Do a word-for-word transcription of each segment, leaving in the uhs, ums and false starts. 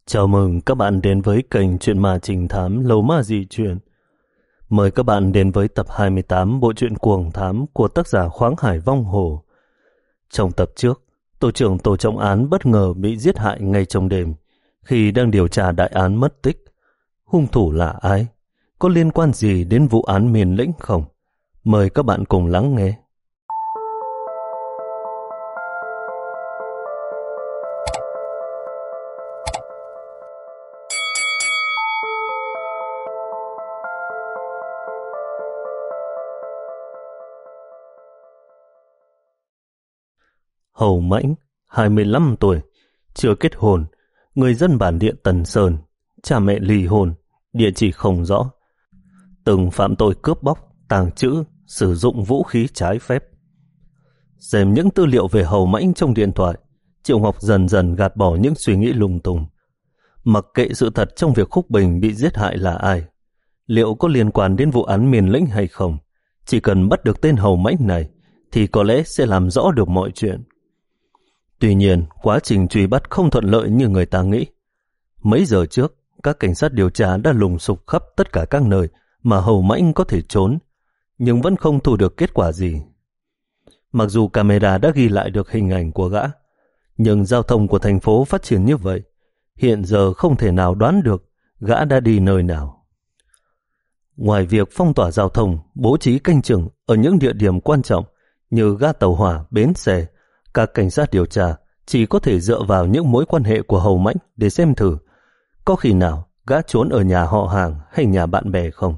Chào mừng các bạn đến với kênh Chuyện Ma Trình Thám Lầu Ma Dị Chuyện. Mời các bạn đến với tập hai mươi tám bộ truyện Cuồng Thám của tác giả Khoáng Hải Vong Hồ. Trong tập trước, tổ trưởng tổ trọng án bất ngờ bị giết hại ngay trong đêm khi đang điều tra đại án mất tích. Hung thủ là ai? Có liên quan gì đến vụ án Miền Lĩnh không? Mời các bạn cùng lắng nghe. Hầu Mãnh, hai mươi lăm tuổi, chưa kết hôn, người dân bản địa Tần Sơn, cha mẹ ly hôn, địa chỉ không rõ. Từng phạm tội cướp bóc, tàng trữ, sử dụng vũ khí trái phép. Xem những tư liệu về Hầu Mãnh trong điện thoại, Triệu Ngọc dần dần gạt bỏ những suy nghĩ lung tung. Mặc kệ sự thật trong việc Khúc Bình bị giết hại là ai, liệu có liên quan đến vụ án Miền Lĩnh hay không, chỉ cần bắt được tên Hầu Mãnh này thì có lẽ sẽ làm rõ được mọi chuyện. Tuy nhiên, quá trình truy bắt không thuận lợi như người ta nghĩ. Mấy giờ trước, các cảnh sát điều tra đã lùng sục khắp tất cả các nơi mà Hầu Mãnh có thể trốn, nhưng vẫn không thu được kết quả gì. Mặc dù camera đã ghi lại được hình ảnh của gã, nhưng giao thông của thành phố phát triển như vậy, hiện giờ không thể nào đoán được gã đã đi nơi nào. Ngoài việc phong tỏa giao thông, bố trí canh chừng ở những địa điểm quan trọng như ga tàu hỏa, bến xe, các cảnh sát điều tra chỉ có thể dựa vào những mối quan hệ của Hầu Mãnh để xem thử có khi nào gã trốn ở nhà họ hàng hay nhà bạn bè không.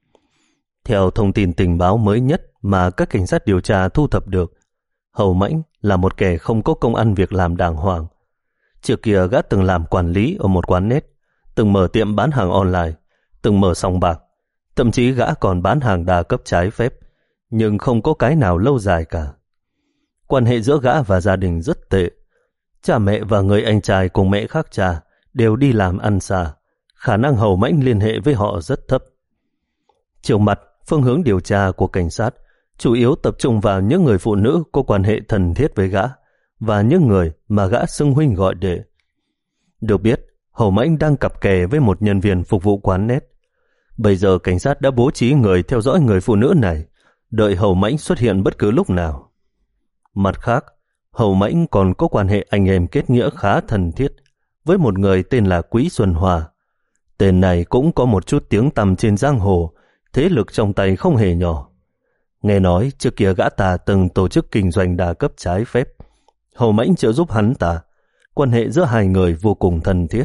Theo thông tin tình báo mới nhất mà các cảnh sát điều tra thu thập được, Hầu Mãnh là một kẻ không có công ăn việc làm đàng hoàng. Trước kia gã từng làm quản lý ở một quán net, từng mở tiệm bán hàng online, từng mở sòng bạc, thậm chí gã còn bán hàng đa cấp trái phép, nhưng không có cái nào lâu dài cả. Quan hệ giữa gã và gia đình rất tệ. Cha mẹ và người anh trai cùng mẹ khác cha đều đi làm ăn xa, khả năng Hầu Mãnh liên hệ với họ rất thấp. Chiều mặt, phương hướng điều tra của cảnh sát chủ yếu tập trung vào những người phụ nữ có quan hệ thân thiết với gã và những người mà gã xưng huynh gọi đệ. Được biết, Hầu Mãnh đang cặp kè với một nhân viên phục vụ quán net. Bây giờ cảnh sát đã bố trí người theo dõi người phụ nữ này, đợi Hầu Mãnh xuất hiện bất cứ lúc nào. Mặt khác, Hầu Mãnh còn có quan hệ anh em kết nghĩa khá thân thiết với một người tên là Quý Xuân Hòa. Tên này cũng có một chút tiếng tăm trên giang hồ, thế lực trong tay không hề nhỏ. Nghe nói trước kia gã ta từng tổ chức kinh doanh đa cấp trái phép. Hầu Mãnh trợ giúp hắn ta, quan hệ giữa hai người vô cùng thân thiết.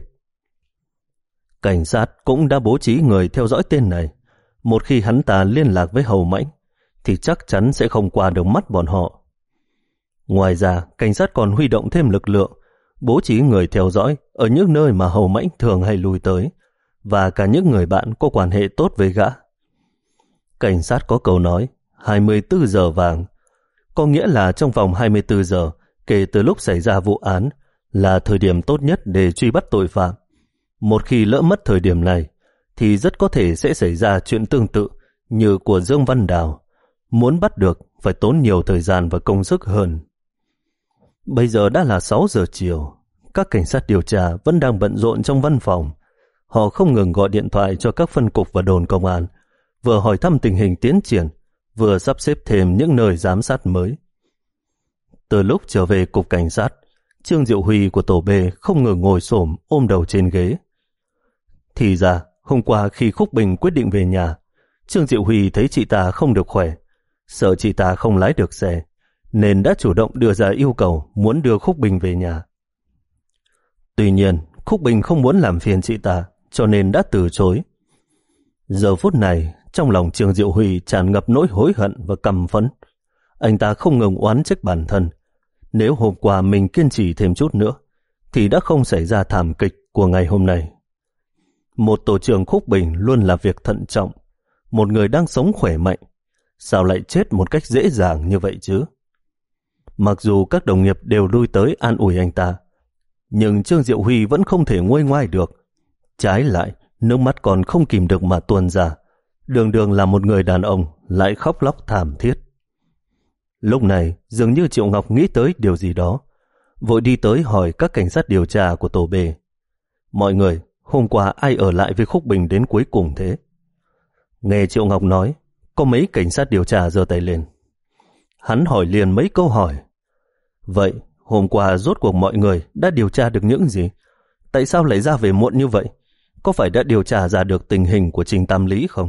Cảnh sát cũng đã bố trí người theo dõi tên này. Một khi hắn ta liên lạc với Hầu Mãnh thì chắc chắn sẽ không qua được mắt bọn họ. Ngoài ra, cảnh sát còn huy động thêm lực lượng, bố trí người theo dõi ở những nơi mà Hầu Mãnh thường hay lui tới, và cả những người bạn có quan hệ tốt với gã. Cảnh sát có câu nói hai mươi tư giờ vàng, có nghĩa là trong vòng hai mươi tư giờ kể từ lúc xảy ra vụ án là thời điểm tốt nhất để truy bắt tội phạm. Một khi lỡ mất thời điểm này thì rất có thể sẽ xảy ra chuyện tương tự như của Dương Văn Đào. Muốn bắt được phải tốn nhiều thời gian và công sức hơn. Bây giờ đã là sáu giờ chiều, các cảnh sát điều tra vẫn đang bận rộn trong văn phòng. Họ không ngừng gọi điện thoại cho các phân cục và đồn công an, vừa hỏi thăm tình hình tiến triển, vừa sắp xếp thêm những nơi giám sát mới. Từ lúc trở về cục cảnh sát, Trương Diệu Huy của tổ B không ngừng ngồi xổm ôm đầu trên ghế. Thì ra, hôm qua khi Khúc Bình quyết định về nhà, Trương Diệu Huy thấy chị ta không được khỏe, sợ chị ta không lái được xe, nên đã chủ động đưa ra yêu cầu muốn đưa Khúc Bình về nhà. Tuy nhiên, Khúc Bình không muốn làm phiền chị ta, cho nên đã từ chối. Giờ phút này, trong lòng Trương Diệu Huy tràn ngập nỗi hối hận và căm phẫn. Anh ta không ngừng oán trách bản thân. Nếu hôm qua mình kiên trì thêm chút nữa, thì đã không xảy ra thảm kịch của ngày hôm nay. Một tổ trưởng Khúc Bình luôn là việc thận trọng. Một người đang sống khỏe mạnh, sao lại chết một cách dễ dàng như vậy chứ? Mặc dù các đồng nghiệp đều lui tới an ủi anh ta, nhưng Trương Diệu Huy vẫn không thể nguôi ngoai được. Trái lại, nước mắt còn không kìm được mà tuôn ra. Đường đường là một người đàn ông lại khóc lóc thảm thiết. Lúc này, dường như Triệu Ngọc nghĩ tới điều gì đó, vội đi tới hỏi các cảnh sát điều tra của tổ B. Mọi người, hôm qua ai ở lại với Khúc Bình đến cuối cùng thế? Nghe Triệu Ngọc nói, có mấy cảnh sát điều tra giơ tay lên. Hắn hỏi liền mấy câu hỏi. Vậy, hôm qua rốt cuộc mọi người đã điều tra được những gì? Tại sao lại ra về muộn như vậy? Có phải đã điều tra ra được tình hình của Trình Tam Lý không?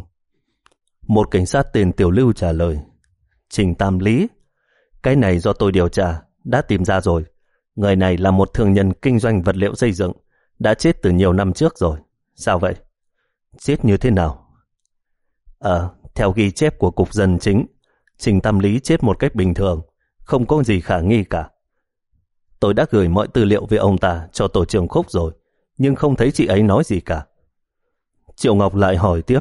Một cảnh sát tên Tiểu Lưu trả lời. Trình Tam Lý? Cái này do tôi điều tra, đã tìm ra rồi. Người này là một thương nhân kinh doanh vật liệu xây dựng, đã chết từ nhiều năm trước rồi. Sao vậy? Chết như thế nào? Ờ, theo ghi chép của Cục Dân Chính, Trình Tam Lý chết một cách bình thường, không có gì khả nghi cả. Tôi đã gửi mọi tư liệu về ông ta cho tổ trưởng Khúc rồi, nhưng không thấy chị ấy nói gì cả. Triệu Ngọc lại hỏi tiếp.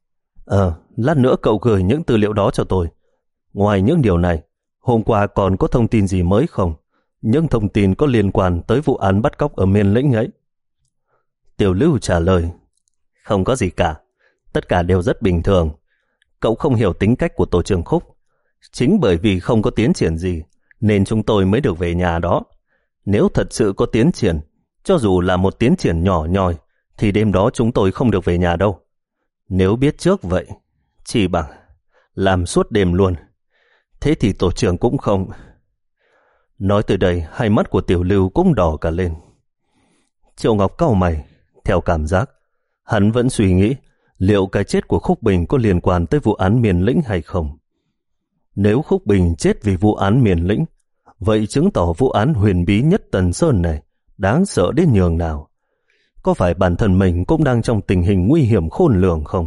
Ờ, lát nữa cậu gửi những tư liệu đó cho tôi. Ngoài những điều này, hôm qua còn có thông tin gì mới không? Những thông tin có liên quan tới vụ án bắt cóc ở Miền Lĩnh ấy. Tiểu Lưu trả lời. Không có gì cả, tất cả đều rất bình thường. Cậu không hiểu tính cách của tổ trưởng Khúc. Chính bởi vì không có tiến triển gì, nên chúng tôi mới được về nhà đó. Nếu thật sự có tiến triển, cho dù là một tiến triển nhỏ nhoi, thì đêm đó chúng tôi không được về nhà đâu. Nếu biết trước vậy, chỉ bằng làm suốt đêm luôn. Thế thì tổ trưởng cũng không. Nói từ đây, hai mắt của Tiểu Lưu cũng đỏ cả lên. Triệu Ngọc cau mày, theo cảm giác, hắn vẫn suy nghĩ liệu cái chết của Khúc Bình có liên quan tới vụ án Miền Lĩnh hay không. Nếu Khúc Bình chết vì vụ án Miền Lĩnh, vậy chứng tỏ vụ án huyền bí nhất Tần Sơn này đáng sợ đến nhường nào. Có phải bản thân mình cũng đang trong tình hình nguy hiểm khôn lường không?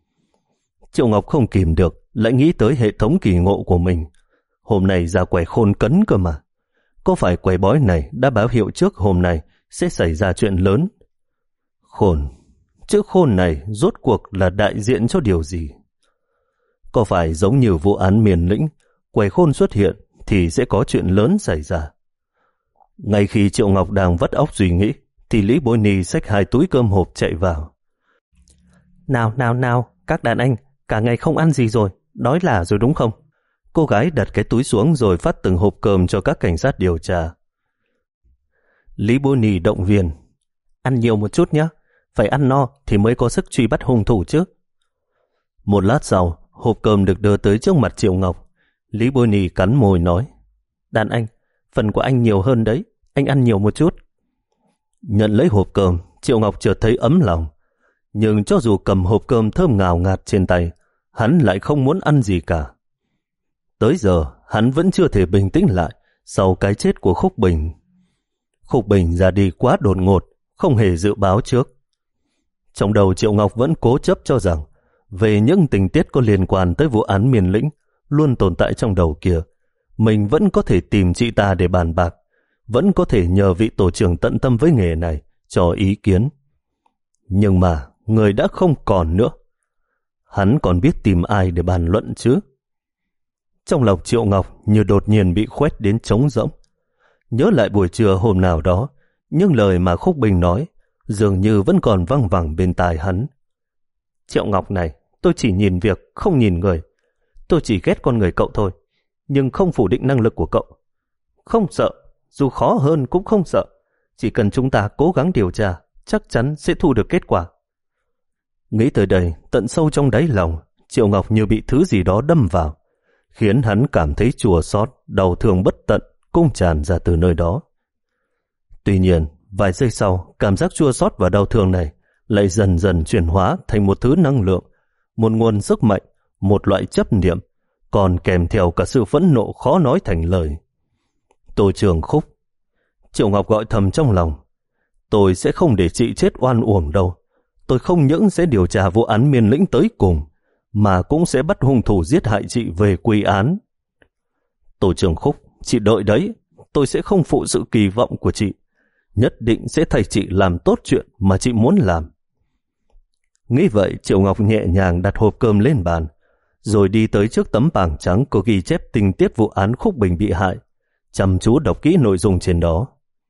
Triệu Ngọc không kìm được, lại nghĩ tới hệ thống kỳ ngộ của mình. Hôm nay ra quẻ khôn cấn cơ mà. Có phải quẻ bói này đã báo hiệu trước hôm nay sẽ xảy ra chuyện lớn? Khôn, chữ khôn này rốt cuộc là đại diện cho điều gì? Có phải giống như vụ án Miền Lĩnh, quẻ khôn xuất hiện thì sẽ có chuyện lớn xảy ra? Ngay khi Triệu Ngọc đang vắt óc suy nghĩ, thì Lý Bối Ni xách hai túi cơm hộp chạy vào. Nào, nào, nào, các đàn anh, cả ngày không ăn gì rồi, đói lả rồi đúng không? Cô gái đặt cái túi xuống rồi phát từng hộp cơm cho các cảnh sát điều tra. Lý Bối Ni động viên. Ăn nhiều một chút nhé, phải ăn no thì mới có sức truy bắt hung thủ chứ. Một lát sau, hộp cơm được đưa tới trước mặt Triệu Ngọc. Lý Bối Ni cắn môi nói. Đàn anh, phần của anh nhiều hơn đấy, anh ăn nhiều một chút. Nhận lấy hộp cơm, Triệu Ngọc chợt thấy ấm lòng. Nhưng cho dù cầm hộp cơm thơm ngào ngạt trên tay, hắn lại không muốn ăn gì cả. Tới giờ, hắn vẫn chưa thể bình tĩnh lại sau cái chết của Khúc Bình. Khúc Bình ra đi quá đột ngột, không hề dự báo trước. Trong đầu Triệu Ngọc vẫn cố chấp cho rằng về những tình tiết có liên quan tới vụ án Miền Lĩnh luôn tồn tại trong đầu kia, mình vẫn có thể tìm chị ta để bàn bạc, vẫn có thể nhờ vị tổ trưởng tận tâm với nghề này cho ý kiến. Nhưng mà người đã không còn nữa. Hắn còn biết tìm ai để bàn luận chứ? Trong lòng Triệu Ngọc như đột nhiên bị khoét đến trống rỗng. Nhớ lại buổi trưa hôm nào đó, những lời mà Khúc Bình nói dường như vẫn còn văng vẳng bên tai hắn. Triệu Ngọc này, tôi chỉ nhìn việc, không nhìn người. Tôi chỉ ghét con người cậu thôi, nhưng không phủ định năng lực của cậu. Không sợ, dù khó hơn cũng không sợ. Chỉ cần chúng ta cố gắng điều tra, chắc chắn sẽ thu được kết quả. Nghĩ tới đây, tận sâu trong đáy lòng, Triệu Ngọc như bị thứ gì đó đâm vào, khiến hắn cảm thấy chua xót, đau thương bất tận cũng tràn ra từ nơi đó. Tuy nhiên, vài giây sau, cảm giác chua xót và đau thương này lại dần dần chuyển hóa thành một thứ năng lượng, một nguồn sức mạnh, một loại chấp niệm, còn kèm theo cả sự phẫn nộ khó nói thành lời. Tổ trưởng Khúc. Triệu Ngọc gọi thầm trong lòng. Tôi sẽ không để chị chết oan uổng đâu. Tôi không những sẽ điều tra vụ án Miền Lĩnh tới cùng, mà cũng sẽ bắt hung thủ giết hại chị về quy án. Tổ trưởng Khúc, chị đợi đấy. Tôi sẽ không phụ sự kỳ vọng của chị. Nhất định sẽ thay chị làm tốt chuyện mà chị muốn làm. Nghĩ vậy, Triệu Ngọc nhẹ nhàng đặt hộp cơm lên bàn, rồi đi tới trước tấm bảng trắng có ghi chép tình tiết vụ án Khúc Bình bị hại, chăm chú đọc kỹ nội dung trên đó.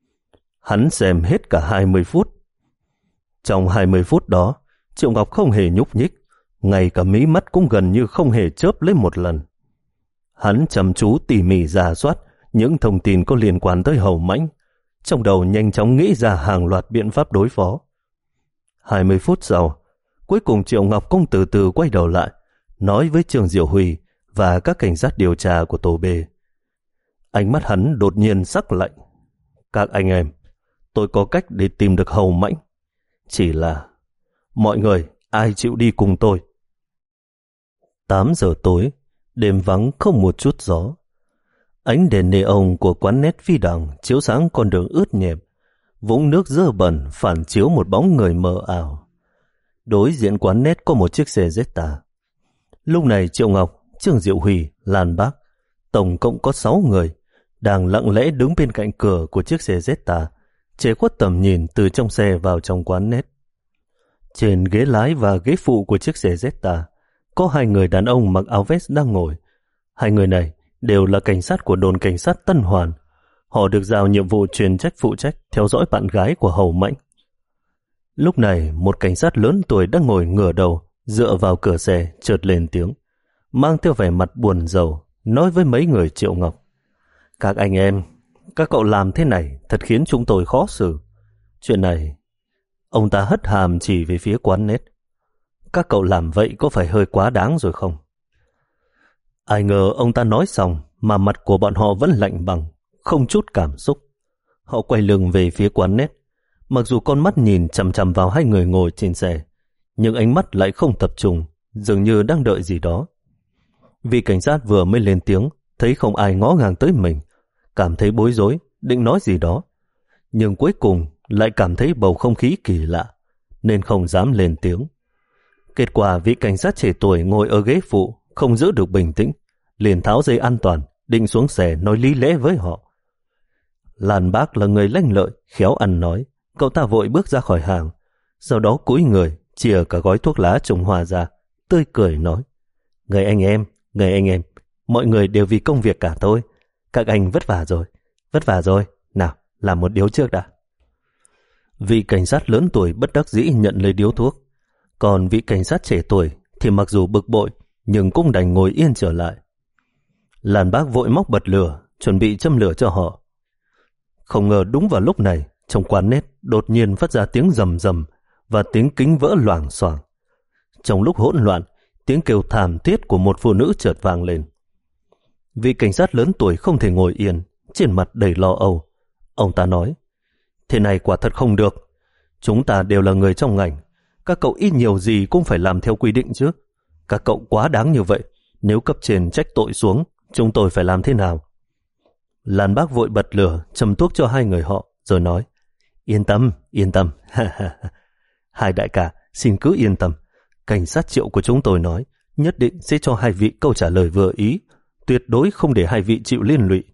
Hắn xem hết cả hai mươi phút. Trong hai mươi phút đó, Triệu Ngọc không hề nhúc nhích, ngay cả mí mắt cũng gần như không hề chớp lấy một lần. Hắn chăm chú tỉ mỉ rà soát những thông tin có liên quan tới Hầu Mãnh, trong đầu nhanh chóng nghĩ ra hàng loạt biện pháp đối phó, Hai mươi phút sau, cuối cùng Triệu Ngọc cũng từ từ quay đầu lại, nói với Trương Diệu Huy và các cảnh sát điều tra của tổ B. Ánh mắt hắn đột nhiên sắc lạnh. Các anh em, tôi có cách để tìm được Hầu Mãnh. Chỉ là mọi người ai chịu đi cùng tôi? Tám giờ tối, đêm vắng không một chút gió. Ánh đèn neon của quán nét Phi Đằng chiếu sáng con đường ướt nhẹp, vũng nước dơ bẩn phản chiếu một bóng người mờ ảo. Đối diện quán nét có một chiếc xe Jetta. Lúc này Triệu Ngọc, Trương Diệu Huy, Lan Bác, tổng cộng có sáu người, đang lặng lẽ đứng bên cạnh cửa của chiếc xe Jetta, che khuất tầm nhìn từ trong xe vào trong quán nét. Trên ghế lái và ghế phụ của chiếc xe Jetta có hai người đàn ông mặc áo vest đang ngồi. Hai người này đều là cảnh sát của đồn cảnh sát Tân Hoàn. Họ được giao nhiệm vụ chuyên trách phụ trách theo dõi bạn gái của Hầu Mãnh. Lúc này, một cảnh sát lớn tuổi đang ngồi ngửa đầu, dựa vào cửa xe, chợt lên tiếng, mang theo vẻ mặt buồn rầu, nói với mấy người Triệu Ngọc. Các anh em, các cậu làm thế này thật khiến chúng tôi khó xử. Chuyện này, ông ta hất hàm chỉ về phía quán nét. Các cậu làm vậy có phải hơi quá đáng rồi không? Ai ngờ ông ta nói xong mà mặt của bọn họ vẫn lạnh băng, không chút cảm xúc. Họ quay lưng về phía quán nét. Mặc dù con mắt nhìn chằm chằm vào hai người ngồi trên xe, nhưng ánh mắt lại không tập trung, dường như đang đợi gì đó. Vị cảnh sát vừa mới lên tiếng, thấy không ai ngó ngàng tới mình, cảm thấy bối rối, định nói gì đó. Nhưng cuối cùng lại cảm thấy bầu không khí kỳ lạ, nên không dám lên tiếng. Kết quả vị cảnh sát trẻ tuổi ngồi ở ghế phụ không giữ được bình tĩnh, liền tháo dây an toàn, định xuống xe nói lý lẽ với họ. Lan Bác là người lanh lợi, khéo ăn nói. Cậu ta vội bước ra khỏi hàng, sau đó cúi người, chìa cả gói thuốc lá Trung Hoa ra, tươi cười nói, người anh em, người anh em, mọi người đều vì công việc cả thôi. Các anh vất vả rồi, vất vả rồi, nào, làm một điếu trước đã. Vị cảnh sát lớn tuổi bất đắc dĩ nhận lấy điếu thuốc, còn vị cảnh sát trẻ tuổi thì mặc dù bực bội, nhưng cũng đành ngồi yên trở lại. Lan Bác vội móc bật lửa, chuẩn bị châm lửa cho họ. Không ngờ đúng vào lúc này, trong quán nét đột nhiên phát ra tiếng rầm rầm và tiếng kính vỡ loảng xoảng. Trong lúc hỗn loạn, tiếng kêu thảm thiết của một phụ nữ chợt vang lên. Vị cảnh sát lớn tuổi không thể ngồi yên, trên mặt đầy lo âu. Ông ta nói, thế này quả thật không được. Chúng ta đều là người trong ngành. Các cậu ít nhiều gì cũng phải làm theo quy định chứ. Các cậu quá đáng như vậy. Nếu cấp trên trách tội xuống, chúng tôi phải làm thế nào? Lan Bác vội bật lửa, châm thuốc cho hai người họ, rồi nói, yên tâm, yên tâm. Hai đại ca, xin cứ yên tâm. Cảnh sát Triệu của chúng tôi nói, nhất định sẽ cho hai vị câu trả lời vừa ý, tuyệt đối không để hai vị chịu liên lụy.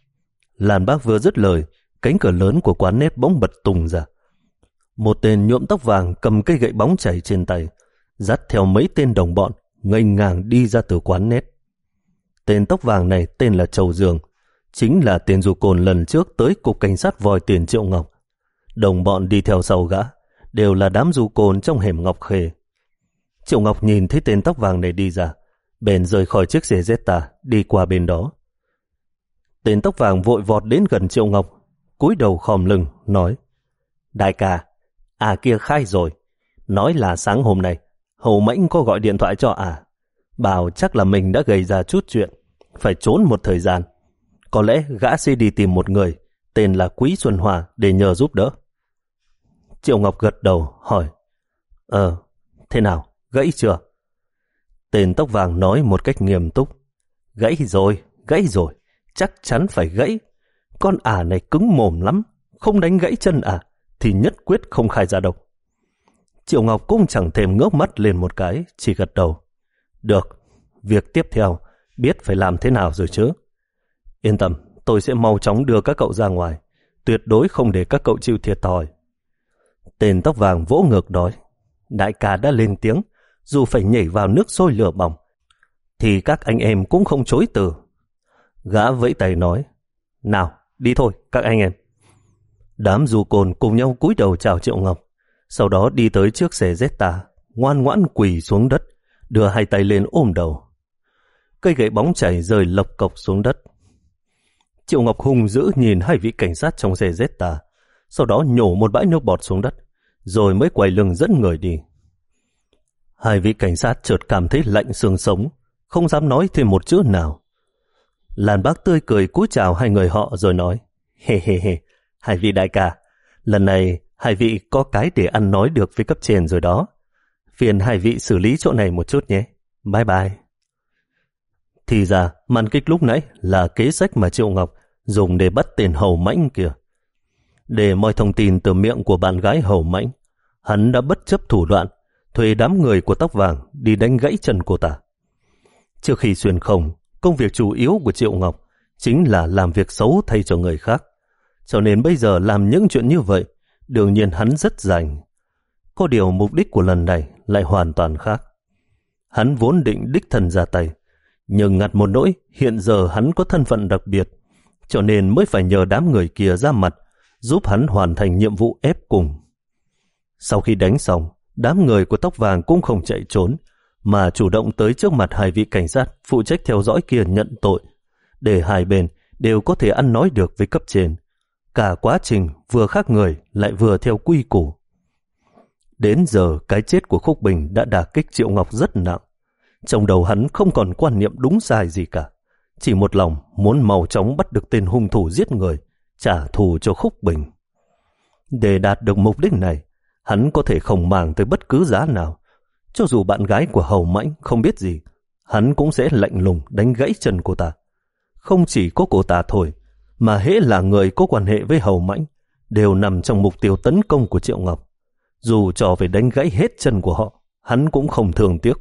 Lan Bác vừa dứt lời, cánh cửa lớn của quán nét bỗng bật tung ra. Một tên nhuộm tóc vàng cầm cây gậy bóng chảy trên tay, dắt theo mấy tên đồng bọn, nghênh ngang đi ra từ quán nét. Tên tóc vàng này tên là Châu Dương, chính là tên du côn lần trước tới cục cảnh sát vòi tiền Triệu Ngọc. Đồng bọn đi theo sau gã đều là đám du côn trong hẻm Ngọc Khê. Triệu Ngọc nhìn thấy tên tóc vàng này đi ra, bèn rời khỏi chiếc xe Jetta đi qua bên đó. Tên tóc vàng vội vọt đến gần Triệu Ngọc, cúi đầu khom lưng nói, đại ca, à kia khai rồi, nói là sáng hôm nay Hầu Mãnh có gọi điện thoại cho à, bảo chắc là mình đã gây ra chút chuyện, phải trốn một thời gian. Có lẽ gã sẽ đi tìm một người tên là Quý Xuân Hòa để nhờ giúp đỡ. Triệu Ngọc gật đầu hỏi, Ờ, thế nào, gãy chưa? Tên tóc vàng nói một cách nghiêm túc, gãy rồi, gãy rồi, chắc chắn phải gãy. Con ả này cứng mồm lắm, không đánh gãy chân ả thì nhất quyết không khai ra độc. Triệu Ngọc cũng chẳng thèm ngước mắt lên một cái, chỉ gật đầu. Được, việc tiếp theo biết phải làm thế nào rồi chứ. Yên tâm, tôi sẽ mau chóng đưa các cậu ra ngoài, tuyệt đối không để các cậu chịu thiệt thòi. Tên tóc vàng vỗ ngược nói, đại ca đã lên tiếng, dù phải nhảy vào nước sôi lửa bỏng, thì các anh em cũng không chối từ. Gã vẫy tay nói, nào, đi thôi các anh em. Đám du côn cùng nhau cúi đầu chào Triệu Ngọc, sau đó đi tới trước xe Jetta, ngoan ngoãn quỳ xuống đất, đưa hai tay lên ôm đầu. Cây gậy bóng chảy rơi lộc cộc xuống đất. Triệu Ngọc hung dữ nhìn hai vị cảnh sát trong xe Jetta, sau đó nhổ một bãi nước bọt xuống đất, rồi mới quay lưng dẫn người đi. Hai vị cảnh sát chợt cảm thấy lạnh xương sống, không dám nói thêm một chữ nào. Làn Bác tươi cười cúi chào hai người họ rồi nói, hê hê hê, hai vị đại ca, lần này hai vị có cái để ăn nói được với cấp trên rồi đó. Phiền hai vị xử lý chỗ này một chút nhé. Bye bye. Thì ra, màn kịch lúc nãy là kế sách mà Triệu Ngọc dùng để bắt tên Hầu Mãnh kia. Để moi thông tin từ miệng của bạn gái Hầu Mãnh, hắn đã bất chấp thủ đoạn, thuê đám người của tóc vàng đi đánh gãy chân cô ta. Trước khi xuyên không, công việc chủ yếu của Triệu Ngọc chính là làm việc xấu thay cho người khác. Cho nên bây giờ làm những chuyện như vậy, đương nhiên hắn rất rành. Có điều mục đích của lần này lại hoàn toàn khác. Hắn vốn định đích thân ra tay, nhưng ngặt một nỗi hiện giờ hắn có thân phận đặc biệt, cho nên mới phải nhờ đám người kia ra mặt giúp hắn hoàn thành nhiệm vụ ép cùng. Sau khi đánh xong, đám người của tóc vàng cũng không chạy trốn, mà chủ động tới trước mặt hai vị cảnh sát phụ trách theo dõi kia nhận tội, để hai bên đều có thể ăn nói được với cấp trên. Cả quá trình vừa khác người lại vừa theo quy củ. Đến giờ cái chết của Khúc Bình đã đả kích Triệu Ngọc rất nặng. Trong đầu hắn không còn quan niệm đúng sai gì cả, chỉ một lòng muốn mau chóng bắt được tên hung thủ giết người, trả thù cho Khúc Bình. Để đạt được mục đích này, hắn có thể không màng tới bất cứ giá nào. Cho dù bạn gái của Hầu Mãnh không biết gì, hắn cũng sẽ lạnh lùng đánh gãy chân cô ta. Không chỉ có cô ta thôi, mà hễ là người có quan hệ với Hầu Mãnh đều nằm trong mục tiêu tấn công của Triệu Ngọc. Dù cho phải đánh gãy hết chân của họ, hắn cũng không thương tiếc.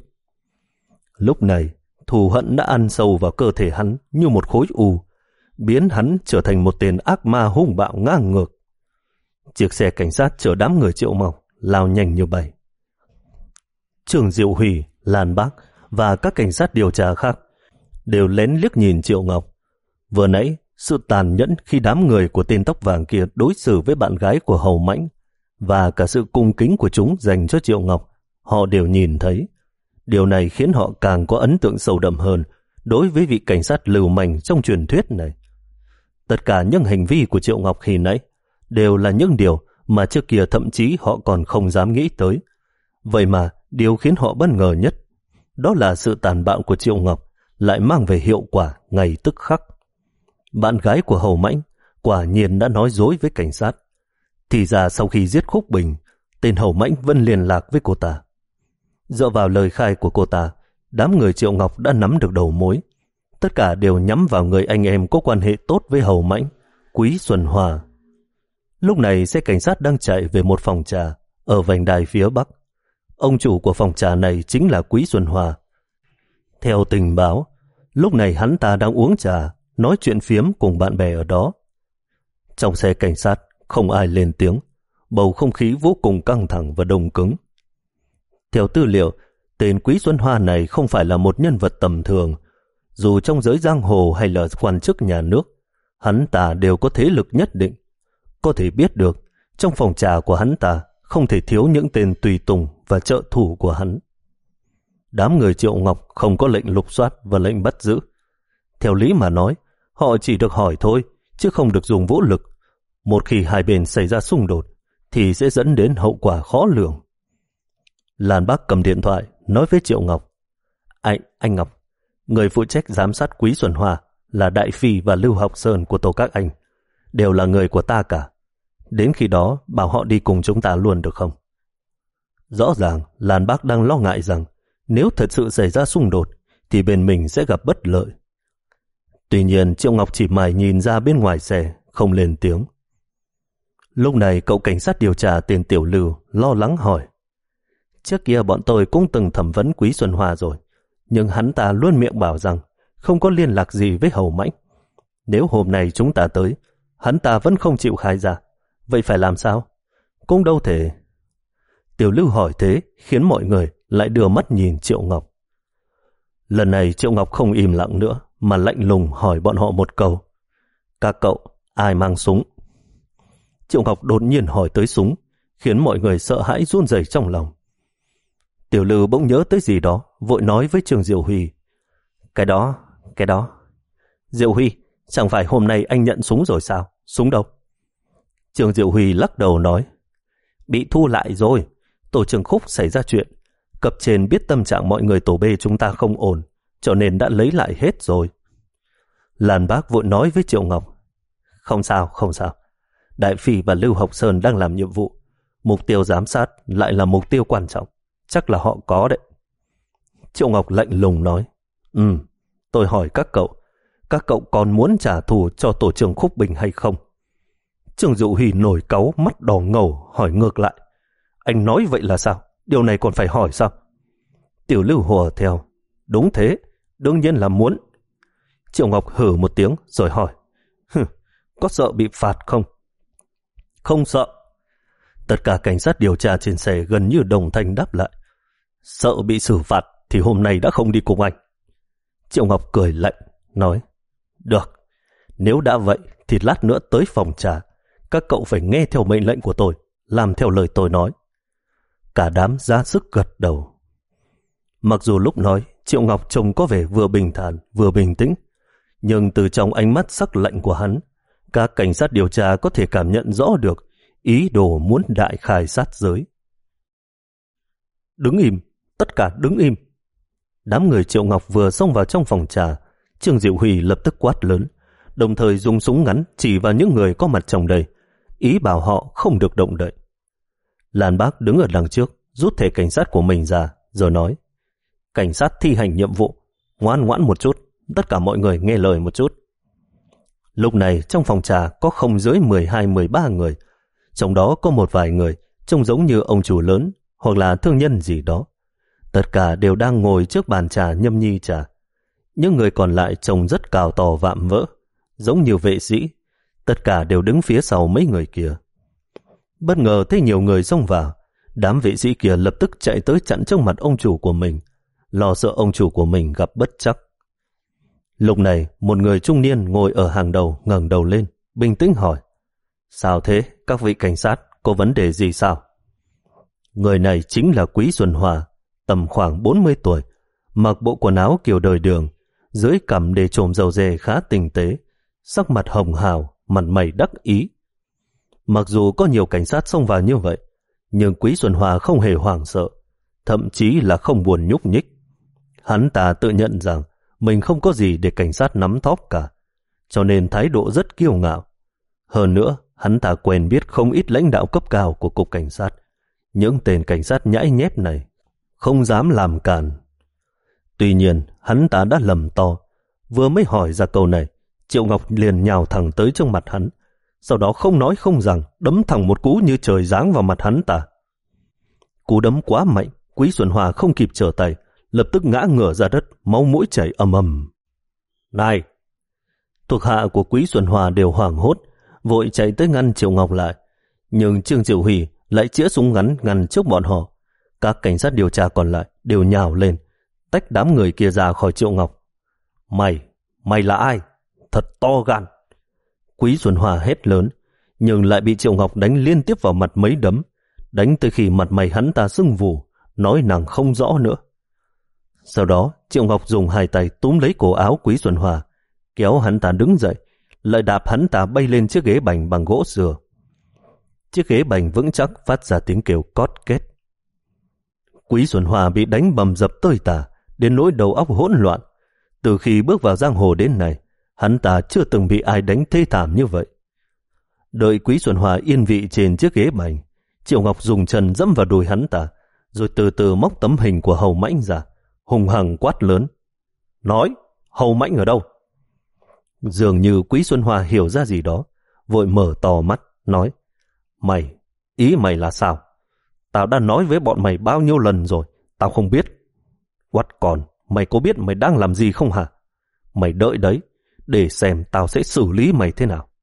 Lúc này, thù hận đã ăn sâu vào cơ thể hắn như một khối u, biến hắn trở thành một tên ác ma hung bạo ngang ngược. Chiếc xe cảnh sát chở đám người Triệu Ngọc lao nhanh như bay. Trường Diệu Hủy, Lan Bác và các cảnh sát điều tra khác đều lén liếc nhìn Triệu Ngọc. Vừa nãy, sự tàn nhẫn khi đám người của tên tóc vàng kia đối xử với bạn gái của Hầu Mãnh và cả sự cung kính của chúng dành cho Triệu Ngọc, họ đều nhìn thấy. Điều này khiến họ càng có ấn tượng sâu đậm hơn đối với vị cảnh sát lưu manh trong truyền thuyết này. Tất cả những hành vi của Triệu Ngọc khi nãy đều là những điều mà trước kia thậm chí họ còn không dám nghĩ tới. Vậy mà điều khiến họ bất ngờ nhất đó là sự tàn bạo của Triệu Ngọc lại mang về hiệu quả ngay tức khắc. Bạn gái của Hầu Mãnh quả nhiên đã nói dối với cảnh sát. Thì ra sau khi giết Khúc Bình, tên Hầu Mãnh vẫn liên lạc với cô ta. Dựa vào lời khai của cô ta, đám người Triệu Ngọc đã nắm được đầu mối. Tất cả đều nhắm vào người anh em có quan hệ tốt với Hầu Mãnh, Quý Xuân Hòa. Lúc này xe cảnh sát đang chạy về một phòng trà ở vành đai phía bắc. Ông chủ của phòng trà này chính là Quý Xuân Hòa. Theo tình báo, lúc này hắn ta đang uống trà, nói chuyện phiếm cùng bạn bè ở đó. Trong xe cảnh sát không ai lên tiếng, bầu không khí vô cùng căng thẳng và đông cứng. Theo tư liệu, tên Quý Xuân Hoa này không phải là một nhân vật tầm thường. Dù trong giới giang hồ hay là quan chức nhà nước, hắn ta đều có thế lực nhất định. Có thể biết được, trong phòng trà của hắn ta không thể thiếu những tên tùy tùng và trợ thủ của hắn. Đám người Triệu Ngọc không có lệnh lục soát và lệnh bắt giữ. Theo lý mà nói, họ chỉ được hỏi thôi, chứ không được dùng vũ lực. Một khi hai bên xảy ra xung đột, thì sẽ dẫn đến hậu quả khó lường. Lan Bác cầm điện thoại, nói với Triệu Ngọc. Anh, anh Ngọc, người phụ trách giám sát Quý Xuân Hoa là Đại Phi và Lưu Học Sơn của tổ các anh. Đều là người của ta cả. Đến khi đó, bảo họ đi cùng chúng ta luôn được không? Rõ ràng, Lan Bác đang lo ngại rằng nếu thật sự xảy ra xung đột, thì bên mình sẽ gặp bất lợi. Tuy nhiên, Triệu Ngọc chỉ mải nhìn ra bên ngoài xe, không lên tiếng. Lúc này, cậu cảnh sát điều tra tên Tiểu Lưu lo lắng hỏi. Trước kia bọn tôi cũng từng thẩm vấn Quý Xuân Hoa rồi, nhưng hắn ta luôn miệng bảo rằng không có liên lạc gì với Hầu Mãnh. Nếu hôm nay chúng ta tới, hắn ta vẫn không chịu khai ra. Vậy phải làm sao? Cũng đâu thể. Tiểu Lưu hỏi thế khiến mọi người lại đưa mắt nhìn Triệu Ngọc. Lần này Triệu Ngọc không im lặng nữa mà lạnh lùng hỏi bọn họ một câu. Các cậu, ai mang súng? Triệu Ngọc đột nhiên hỏi tới súng, khiến mọi người sợ hãi run rẩy trong lòng. Tiểu Lưu bỗng nhớ tới gì đó, vội nói với Trường Diệu Huy. Cái đó, cái đó. Diệu Huy, chẳng phải hôm nay anh nhận súng rồi sao? Súng đâu? Trường Diệu Huy lắc đầu nói. Bị thu lại rồi. Tổ trưởng Khúc xảy ra chuyện. Cấp trên biết tâm trạng mọi người tổ B chúng ta không ổn, cho nên đã lấy lại hết rồi. Lan Bác vội nói với Triệu Ngọc. Không sao, không sao. Đại Phi và Lưu Học Sơn đang làm nhiệm vụ. Mục tiêu giám sát lại là mục tiêu quan trọng. Chắc là họ có đấy. Triệu Ngọc lạnh lùng nói. Ừ, tôi hỏi các cậu. Các cậu còn muốn trả thù cho tổ trưởng Khúc Bình hay không? Trương Diệu Huy nổi cáu, mắt đỏ ngầu, hỏi ngược lại. Anh nói vậy là sao? Điều này còn phải hỏi sao? Tiểu Lưu hùa theo. Đúng thế, đương nhiên là muốn. Triệu Ngọc hử một tiếng rồi hỏi. Hừ, có sợ bị phạt không? Không sợ. Tất cả cảnh sát điều tra trên xe gần như đồng thanh đáp lại. Sợ bị xử phạt thì hôm nay đã không đi cùng anh. Triệu Ngọc cười lạnh, nói. Được, nếu đã vậy thì lát nữa tới phòng trà. Các cậu phải nghe theo mệnh lệnh của tôi, làm theo lời tôi nói. Cả đám ra sức gật đầu. Mặc dù lúc nói Triệu Ngọc trông có vẻ vừa bình thản vừa bình tĩnh, nhưng từ trong ánh mắt sắc lạnh của hắn, các cảnh sát điều tra có thể cảm nhận rõ được ý đồ muốn đại khai sát giới. Đứng im, tất cả đứng im. Đám người Triệu Ngọc vừa xông vào trong phòng trà, Trương Diệu Huy lập tức quát lớn, đồng thời dùng súng ngắn chỉ vào những người có mặt trong đây, ý bảo họ không được động đậy. Lan Bác đứng ở đằng trước, rút thẻ cảnh sát của mình ra, rồi nói. Cảnh sát thi hành nhiệm vụ, ngoan ngoãn một chút, tất cả mọi người nghe lời một chút. Lúc này trong phòng trà có không dưới mười hai mười ba người, trong đó có một vài người trông giống như ông chủ lớn hoặc là thương nhân gì đó. Tất cả đều đang ngồi trước bàn trà nhâm nhi trà. Những người còn lại trông rất cao to vạm vỡ, giống như vệ sĩ. Tất cả đều đứng phía sau mấy người kia. Bất ngờ thấy nhiều người xông vào, đám vệ sĩ kia lập tức chạy tới chặn trước mặt ông chủ của mình, lo sợ ông chủ của mình gặp bất trắc. Lúc này, một người trung niên ngồi ở hàng đầu ngẩng đầu lên, bình tĩnh hỏi. Sao thế, các vị cảnh sát, có vấn đề gì sao? Người này chính là Quý Xuân Hòa, tầm khoảng bốn mươi tuổi, mặc bộ quần áo kiểu đời đường, dưới cằm để trồm dầu dề khá tinh tế, sắc mặt hồng hào, mặt mày đắc ý. Mặc dù có nhiều cảnh sát xông vào như vậy, nhưng Quý Xuân Hòa không hề hoảng sợ, thậm chí là không buồn nhúc nhích. Hắn ta tự nhận rằng mình không có gì để cảnh sát nắm thóp cả, cho nên thái độ rất kiêu ngạo. Hơn nữa, hắn ta quen biết không ít lãnh đạo cấp cao của cục cảnh sát. Những tên cảnh sát nhãi nhép này không dám làm càn. Tuy nhiên, hắn ta đã lầm to. Vừa mới hỏi ra câu này, Triệu Ngọc liền nhào thẳng tới trước mặt hắn, sau đó không nói không rằng đấm thẳng một cú như trời giáng vào mặt hắn ta. Cú đấm quá mạnh, Quý Xuân Hòa không kịp trở tay, lập tức ngã ngửa ra đất, máu mũi chảy ầm ầm. Này! Thuộc hạ của Quý Xuân Hòa đều hoảng hốt, vội chạy tới ngăn Triệu Ngọc lại. Nhưng Trương Diệu Huy lại chĩa súng ngắn ngăn trước bọn họ. Các cảnh sát điều tra còn lại đều nhào lên, tách đám người kia ra khỏi Triệu Ngọc. Mày, mày là ai? Thật to gan! Quý Xuân Hòa hét lớn, nhưng lại bị Triệu Ngọc đánh liên tiếp vào mặt mấy đấm, đánh tới khi mặt mày hắn ta sưng vù, nói nàng không rõ nữa. Sau đó, Triệu Ngọc dùng hai tay túm lấy cổ áo Quý Xuân Hòa, kéo hắn ta đứng dậy, lại đạp hắn ta bay lên chiếc ghế bành bằng gỗ dừa. Chiếc ghế bành vững chắc phát ra tiếng kêu cót két. Quý Xuân Hòa bị đánh bầm dập tơi tả, đến nỗi đầu óc hỗn loạn. Từ khi bước vào giang hồ đến nay, hắn ta chưa từng bị ai đánh thê thảm như vậy. Đợi Quý Xuân Hòa yên vị trên chiếc ghế bành, Triệu Ngọc dùng chân dẫm vào đùi hắn ta, rồi từ từ móc tấm hình của Hầu Mãnh ra, hùng hằng quát lớn. Nói, Hầu Mãnh ở đâu? Dường như Quý Xuân Hòa hiểu ra gì đó, vội mở to mắt, nói. Mày, ý mày là sao? Tao đã nói với bọn mày bao nhiêu lần rồi, tao không biết. Quát còn, mày có biết mày đang làm gì không hả? Mày đợi đấy, để xem tao sẽ xử lý mày thế nào.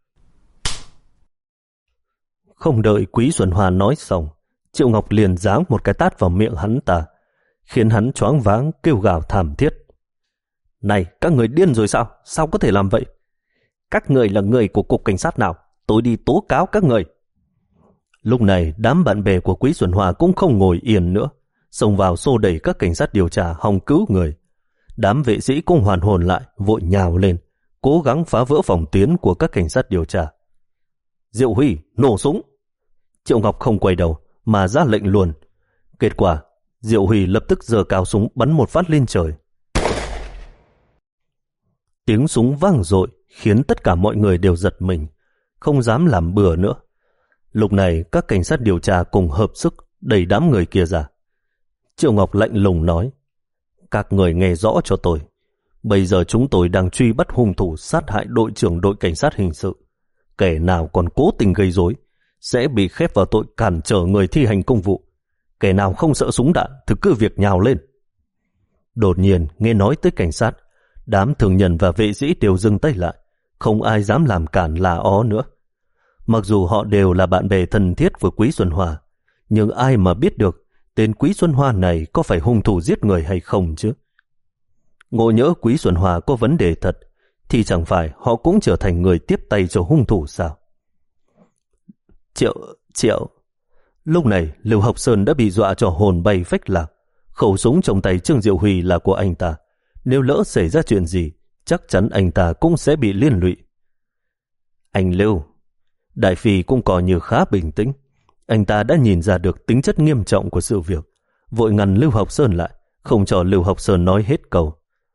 Không đợi Quý Xuân Hòa nói xong, Triệu Ngọc liền giáng một cái tát vào miệng hắn ta, khiến hắn choáng váng kêu gào thảm thiết. Này, các người điên rồi sao? Sao có thể làm vậy? Các người là người của cục cảnh sát nào? Tôi đi tố cáo các người. Lúc này, đám bạn bè của Quý Xuân Hòa cũng không ngồi yên nữa, xông vào xô đẩy các cảnh sát điều tra hòng cứu người. Đám vệ sĩ cũng hoàn hồn lại, vội nhào lên, cố gắng phá vỡ phòng tuyến của các cảnh sát điều tra. Diệu Huy, nổ súng! Triệu Ngọc không quay đầu mà ra lệnh luôn. Kết quả, Diệu Huy lập tức giơ cao súng bắn một phát lên trời. Tiếng súng vang dội khiến tất cả mọi người đều giật mình, không dám làm bừa nữa. Lúc này các cảnh sát điều tra cùng hợp sức đẩy đám người kia ra. Triệu Ngọc lạnh lùng nói: các người nghe rõ cho tôi, bây giờ chúng tôi đang truy bắt hung thủ sát hại đội trưởng đội cảnh sát hình sự. Kẻ nào còn cố tình gây rối sẽ bị khép vào tội cản trở người thi hành công vụ. Kẻ nào không sợ súng đạn thì cứ việc nhào lên. Đột nhiên nghe nói tới cảnh sát, đám thường nhân và vệ sĩ đều dừng tay lại, không ai dám làm cản là ó nữa. Mặc dù họ đều là bạn bè thân thiết với Quý Xuân Hoa, nhưng ai mà biết được tên Quý Xuân Hoa này có phải hung thủ giết người hay không chứ? Ngộ nhỡ Quý Xuân Hoa có vấn đề thật, thì chẳng phải họ cũng trở thành người tiếp tay cho hung thủ sao? Triệu, Triệu. Lúc này Lưu Học Sơn đã bị dọa cho hồn bay phách lạc. Khẩu súng trong tay Trương Diệu Huy là của anh ta. Nếu lỡ xảy ra chuyện gì, chắc chắn anh ta cũng sẽ bị liên lụy. Anh Lưu, Đại Phi cũng coi như khá bình tĩnh. Anh ta đã nhìn ra được tính chất nghiêm trọng của sự việc, vội ngăn Lưu Học Sơn lại, không cho Lưu Học Sơn nói hết câu.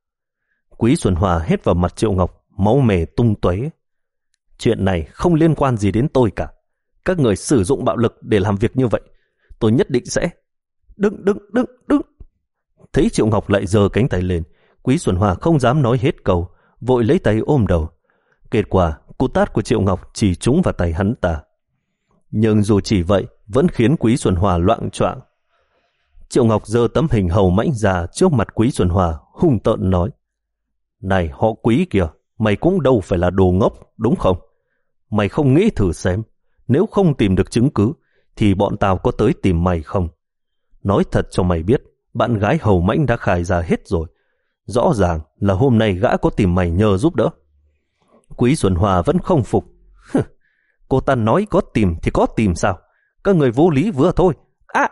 Quý Xuân Hòa hét vào mặt Triệu Ngọc, máu mề tung tóe. Chuyện này không liên quan gì đến tôi cả. Các người sử dụng bạo lực để làm việc như vậy, tôi nhất định sẽ... Đừng, đừng, đừng, đừng. Thấy Triệu Ngọc lại giơ cánh tay lên, Quý Xuân Hòa không dám nói hết câu, vội lấy tay ôm đầu. Kết quả, cú tát của Triệu Ngọc chỉ trúng vào tay hắn ta. Nhưng dù chỉ vậy, vẫn khiến Quý Xuân Hòa loạng choạng. Triệu Ngọc giơ tấm hình hầu mãnh ra trước mặt Quý Xuân Hòa, hung tợn nói: Này họ Quý kìa, mày cũng đâu phải là đồ ngốc, đúng không? Mày không nghĩ thử xem, nếu không tìm được chứng cứ, thì bọn tao có tới tìm mày không? Nói thật cho mày biết, bạn gái hầu mãnh đã khai ra hết rồi. Rõ ràng là hôm nay gã có tìm mày nhờ giúp đỡ. Quý Xuân Hòa vẫn không phục. Cô ta nói có tìm thì có tìm sao? Các người vô lý vừa thôi. À!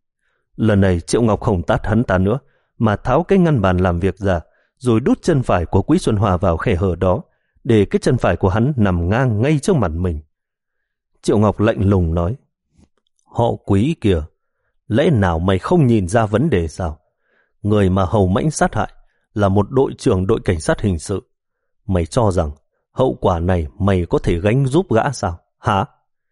Lần này Triệu Ngọc không tát hắn ta nữa, mà tháo cái ngăn bàn làm việc ra, rồi đút chân phải của Quý Xuân Hòa vào khe hở đó, để cái chân phải của hắn nằm ngang ngay trước mặt mình. Triệu Ngọc lạnh lùng nói: Họ Quý kìa, lẽ nào mày không nhìn ra vấn đề sao? Người mà hầu mãnh sát hại là một đội trưởng đội cảnh sát hình sự. Mày cho rằng hậu quả này mày có thể gánh giúp gã sao? Hả?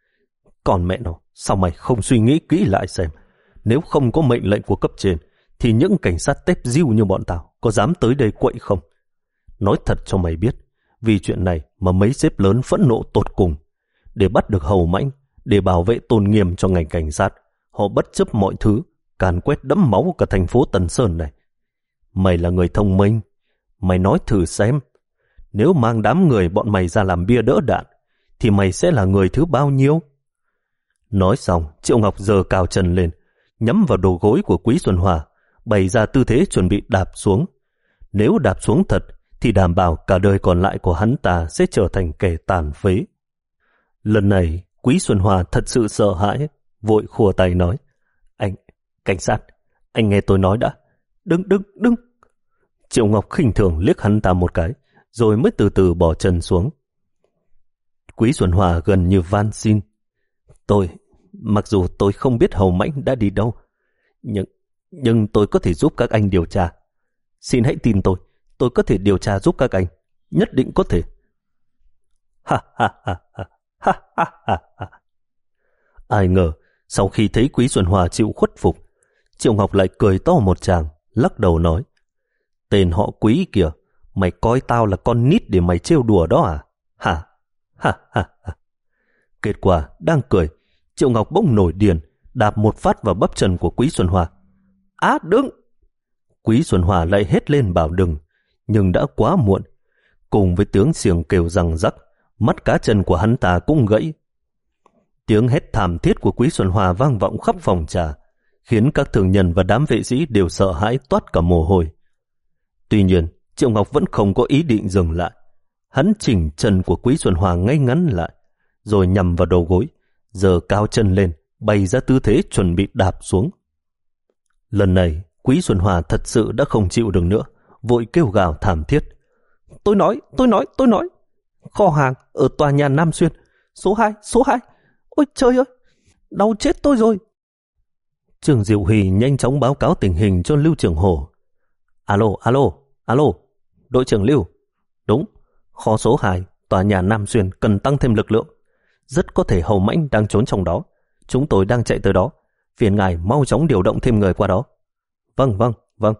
Còn mẹ nó, sao mày không suy nghĩ kỹ lại xem, nếu không có mệnh lệnh của cấp trên, thì những cảnh sát tép diêu như bọn tao có dám tới đây quậy không? Nói thật cho mày biết, vì chuyện này mà mấy sếp lớn phẫn nộ tột cùng. Để bắt được hầu mãnh, để bảo vệ tôn nghiêm cho ngành cảnh sát, họ bất chấp mọi thứ, càn quét đẫm máu cả thành phố Tần Sơn này. Mày là người thông minh, mày nói thử xem, nếu mang đám người bọn mày ra làm bia đỡ đạn, thì mày sẽ là người thứ bao nhiêu? Nói xong, Triệu Ngọc giơ cao chân lên, nhắm vào đầu gối của Quý Xuân Hòa, bày ra tư thế chuẩn bị đạp xuống. Nếu đạp xuống thật, thì đảm bảo cả đời còn lại của hắn ta sẽ trở thành kẻ tàn phế. Lần này, Quý Xuân Hòa thật sự sợ hãi, vội khua tay nói: Anh, cảnh sát, anh nghe tôi nói đã. Đừng, đừng, đừng. Triệu Ngọc khinh thường liếc hắn ta một cái, rồi mới từ từ bỏ chân xuống. Quý Xuân Hòa gần như van xin: Tôi, mặc dù tôi không biết hầu mãnh đã đi đâu, nhưng, nhưng tôi có thể giúp các anh điều tra. Xin hãy tin tôi, tôi có thể điều tra giúp các anh, nhất định có thể. Ha ha ha ha ha ha ha ha. Ai ngờ, sau khi thấy Quý Xuân Hòa chịu khuất phục, Triệu Ngọc lại cười to một tràng, lắc đầu nói: Tên họ Quý kìa, mày coi tao là con nít để mày trêu đùa đó à? Hả? Ha ha ha. Kết quả đang cười, Triệu Ngọc bỗng nổi điên, đạp một phát vào bắp chân của Quý Xuân Hòa. Á, đừng! Quý Xuân Hòa lại hét lên bảo đừng, nhưng đã quá muộn. Cùng với tiếng xiềng kêu răng rắc, mắt cá chân của hắn ta cũng gãy. Tiếng hét thảm thiết của Quý Xuân Hòa vang vọng khắp phòng trà, khiến các thường nhân và đám vệ sĩ đều sợ hãi toát cả mồ hôi. Tuy nhiên, Triệu Ngọc vẫn không có ý định dừng lại. Hắn chỉnh chân của Quý Xuân Hòa ngay ngắn lại, rồi nhằm vào đầu gối, giơ cao chân lên, bày ra tư thế chuẩn bị đạp xuống. Lần này, Quý Xuân Hòa thật sự đã không chịu được nữa, vội kêu gào thảm thiết: Tôi nói, tôi nói, tôi nói. Kho hàng ở tòa nhà Nam Xuyên, số hai, số hai. Ôi trời ơi! đau chết tôi rồi. Trương Diệu Huy nhanh chóng báo cáo tình hình cho Lưu Trường Hổ. Alo, alo, alo, đội trưởng Lưu. Đúng, kho số hai, tòa nhà Nam Xuyên cần tăng thêm lực lượng. Rất có thể Hầu Mãnh đang trốn trong đó. Chúng tôi đang chạy tới đó. Phiền ngài mau chóng điều động thêm người qua đó. Vâng, vâng, vâng.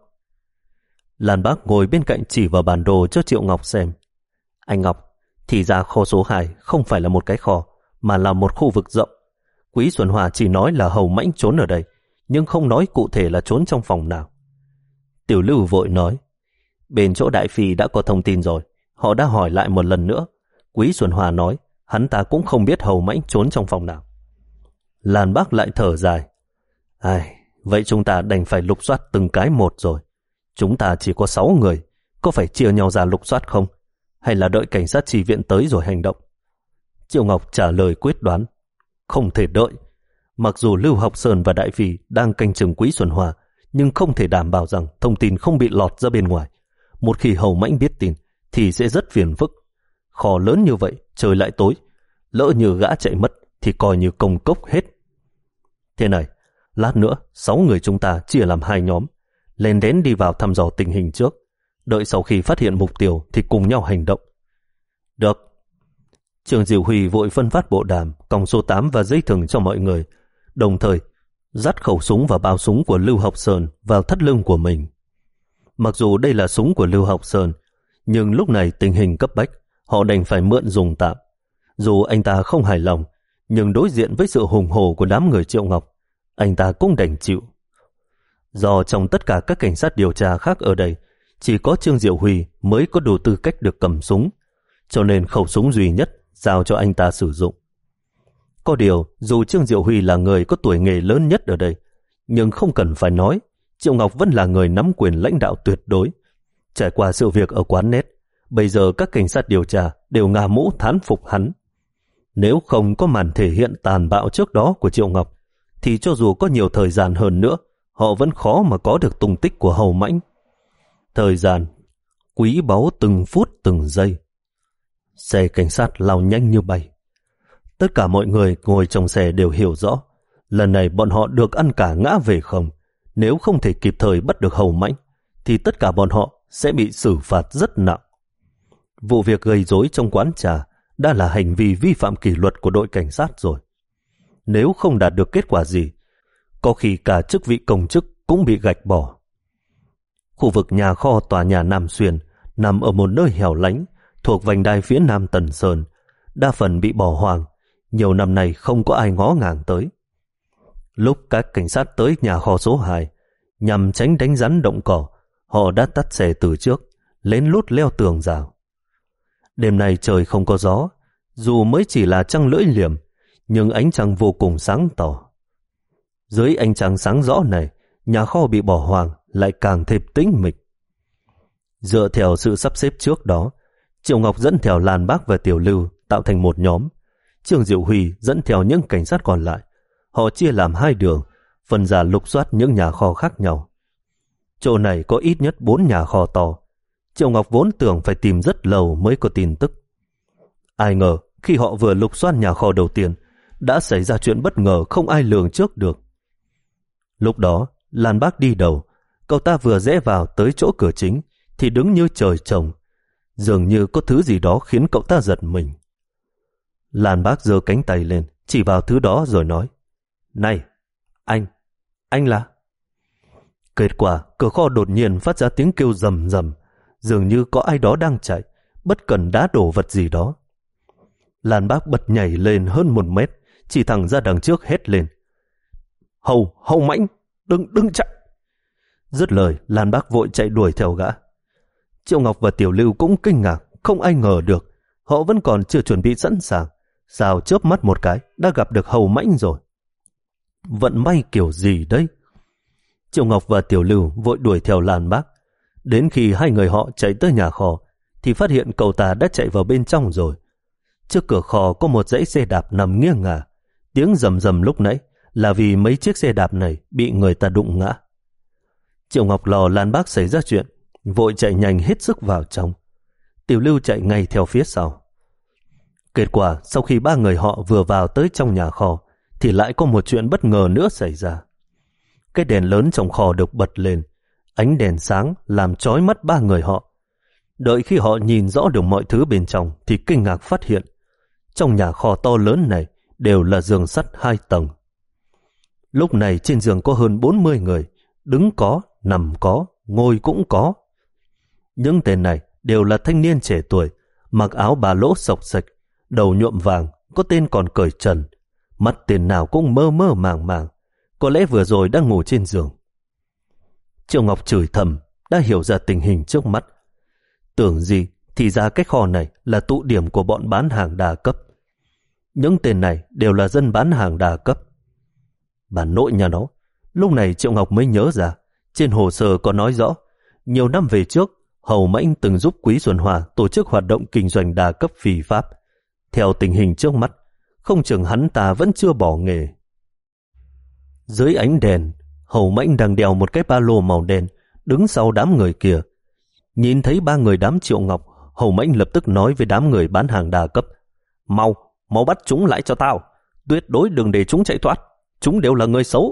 Lan Bác ngồi bên cạnh chỉ vào bản đồ cho Triệu Ngọc xem. Anh Ngọc, thì ra kho số hai không phải là một cái kho, mà là một khu vực rộng. Quý Xuân Hòa chỉ nói là Hầu Mãnh trốn ở đây, nhưng không nói cụ thể là trốn trong phòng nào. Tiểu Lưu vội nói, bên chỗ Đại Phi đã có thông tin rồi, họ đã hỏi lại một lần nữa. Quý Xuân Hòa nói, hắn ta cũng không biết Hầu Mãnh trốn trong phòng nào. Lan Bác lại thở dài. Ai, vậy chúng ta đành phải lục soát từng cái một rồi. Chúng ta chỉ có sáu người, có phải chia nhau ra lục soát không? Hay là đợi cảnh sát chi viện tới rồi hành động? Triệu Ngọc trả lời quyết đoán. Không thể đợi. Mặc dù Lưu Học Sơn và Đại Phi đang canh chừng Quý Xuân Hòa, nhưng không thể đảm bảo rằng thông tin không bị lọt ra bên ngoài. Một khi Hầu Mãnh biết tin, thì sẽ rất phiền phức. Kho lớn như vậy, trời lại tối. Lỡ như gã chạy mất, thì coi như công cốc hết. Thế này, lát nữa, sáu người chúng ta chia làm hai nhóm, lên đến đi vào thăm dò tình hình trước. Đợi sau khi phát hiện mục tiêu thì cùng nhau hành động. Được. Trương Diệu Huy vội phân phát bộ đàm, còng số tám và dây thừng cho mọi người, đồng thời dắt khẩu súng và bao súng của Lưu Học Sơn vào thắt lưng của mình. Mặc dù đây là súng của Lưu Học Sơn, nhưng lúc này tình hình cấp bách, họ đành phải mượn dùng tạm. Dù anh ta không hài lòng, nhưng đối diện với sự hùng hổ của đám người Triệu Ngọc, anh ta cũng đành chịu. Do trong tất cả các cảnh sát điều tra khác ở đây, chỉ có Trương Diệu Huy mới có đủ tư cách được cầm súng, cho nên khẩu súng duy nhất giao cho anh ta sử dụng. Có điều, dù Trương Diệu Huy là người có tuổi nghề lớn nhất ở đây, nhưng không cần phải nói, Triệu Ngọc vẫn là người nắm quyền lãnh đạo tuyệt đối. Trải qua sự việc ở quán nét, bây giờ các cảnh sát điều tra đều ngả mũ thán phục hắn. Nếu không có màn thể hiện tàn bạo trước đó của Triệu Ngọc, thì cho dù có nhiều thời gian hơn nữa, họ vẫn khó mà có được tung tích của Hầu Mãnh. Thời gian quý báu từng phút từng giây. Xe cảnh sát lao nhanh như bay. Tất cả mọi người ngồi trong xe đều hiểu rõ, lần này bọn họ được ăn cả ngã về không. Nếu không thể kịp thời bắt được Hầu Mãnh, thì tất cả bọn họ sẽ bị xử phạt rất nặng. Vụ việc gây rối trong quán trà đã là hành vi vi phạm kỷ luật của đội cảnh sát rồi. Nếu không đạt được kết quả gì, có khi cả chức vị công chức cũng bị gạch bỏ. Khu vực nhà kho tòa nhà Nam Xuyên nằm ở một nơi hẻo lánh thuộc vành đai phía nam Tần Sơn, đa phần bị bỏ hoang, nhiều năm nay không có ai ngó ngàng tới. Lúc các cảnh sát tới nhà kho số hai, nhằm tránh đánh rắn động cỏ, họ đã tắt xe từ trước, lén lút leo tường rào. Đêm nay trời không có gió, dù mới chỉ là trăng lưỡi liềm, nhưng ánh trăng vô cùng sáng tỏ. Dưới ánh trăng sáng rõ này, nhà kho bị bỏ hoang lại càng thêm tĩnh mịch. Dựa theo sự sắp xếp trước đó, Triệu Ngọc dẫn theo Lan Bác và Tiểu Lưu tạo thành một nhóm. Trương Diệu Huy dẫn theo những cảnh sát còn lại. Họ chia làm hai đường, phân ra lục soát những nhà kho khác nhau. Chỗ này có ít nhất bốn nhà kho to. Triệu Ngọc vốn tưởng phải tìm rất lâu mới có tin tức. Ai ngờ khi họ vừa lục soát nhà kho đầu tiên, đã xảy ra chuyện bất ngờ không ai lường trước được. Lúc đó, Lan Bác đi đầu, cậu ta vừa rẽ vào tới chỗ cửa chính thì đứng như trời trồng. Dường như có thứ gì đó khiến cậu ta giật mình. Lan Bác giơ cánh tay lên, chỉ vào thứ đó rồi nói: Này, anh, anh là... Kết quả, cửa kho đột nhiên phát ra tiếng kêu rầm rầm, dường như có ai đó đang chạy, bất cần đá đổ vật gì đó. Lan Bác bật nhảy lên hơn một mét, chỉ thẳng ra đằng trước hét lên: Hầu, Hầu Mãnh, đừng, đừng chạy! Dứt lời, Lan Bác vội chạy đuổi theo gã. Triệu Ngọc và Tiểu Lưu cũng kinh ngạc, không ai ngờ được, họ vẫn còn chưa chuẩn bị sẵn sàng, sao chớp mắt một cái đã gặp được Hầu Mãnh rồi. Vận may kiểu gì đấy? Triệu Ngọc và Tiểu Lưu vội đuổi theo Lan Bác. Đến khi hai người họ chạy tới nhà kho, thì phát hiện cậu ta đã chạy vào bên trong rồi. Trước cửa kho có một dãy xe đạp nằm nghiêng ngả. Tiếng rầm rầm lúc nãy là vì mấy chiếc xe đạp này bị người ta đụng ngã. Triệu Ngọc lo Lan Bác xảy ra chuyện, vội chạy nhanh hết sức vào trong. Tiểu Lưu chạy ngay theo phía sau. Kết quả, sau khi ba người họ vừa vào tới trong nhà kho, thì lại có một chuyện bất ngờ nữa xảy ra. Cái đèn lớn trong kho được bật lên, ánh đèn sáng làm chói mắt ba người họ. Đợi khi họ nhìn rõ được mọi thứ bên trong thì kinh ngạc phát hiện trong nhà kho to lớn này đều là giường sắt hai tầng. Lúc này trên giường có hơn bốn mươi người, đứng có, nằm có, ngồi cũng có. Những tên này đều là thanh niên trẻ tuổi, mặc áo bà lỗ xộc xệch, đầu nhuộm vàng, có tên còn cởi trần, mắt tên nào cũng mơ mơ màng màng, có lẽ vừa rồi đang ngủ trên giường. Triệu Ngọc chửi thầm, đã hiểu ra tình hình trước mắt. Tưởng gì thì ra cái kho này là tụ điểm của bọn bán hàng đa cấp. Những tên này đều là dân bán hàng đa cấp. Bà nội nhà nó, lúc này Triệu Ngọc mới nhớ ra, trên hồ sơ có nói rõ, nhiều năm về trước, Hầu Mãnh từng giúp Quý Xuân Hòa tổ chức hoạt động kinh doanh đa cấp phi pháp. Theo tình hình trước mắt, không chừng hắn ta vẫn chưa bỏ nghề. Dưới ánh đèn, Hầu Mãnh đang đeo một cái ba lô màu đen, đứng sau đám người kia. Nhìn thấy ba người đám Triệu Ngọc, Hầu Mãnh lập tức nói với đám người bán hàng đa cấp: Mau, mau bắt chúng lại cho tao, tuyệt đối đừng để chúng chạy thoát, chúng đều là người xấu.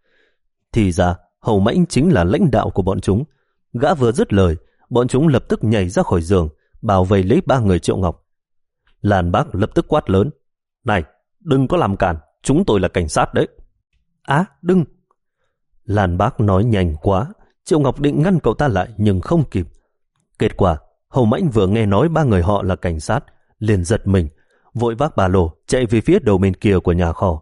Thì ra, Hầu Mãnh chính là lãnh đạo của bọn chúng. Gã vừa dứt lời, bọn chúng lập tức nhảy ra khỏi giường, bảo vệ lấy ba người Triệu Ngọc. Làn Bác lập tức quát lớn: Này, đừng có làm cản, chúng tôi là cảnh sát đấy. Á, à, đừng! Làn Bác nói nhanh quá, Triệu Ngọc định ngăn cậu ta lại nhưng không kịp. Kết quả, Hầu Mãnh vừa nghe nói ba người họ là cảnh sát, liền giật mình, vội vác ba lô chạy về phía đầu bên kia của nhà kho.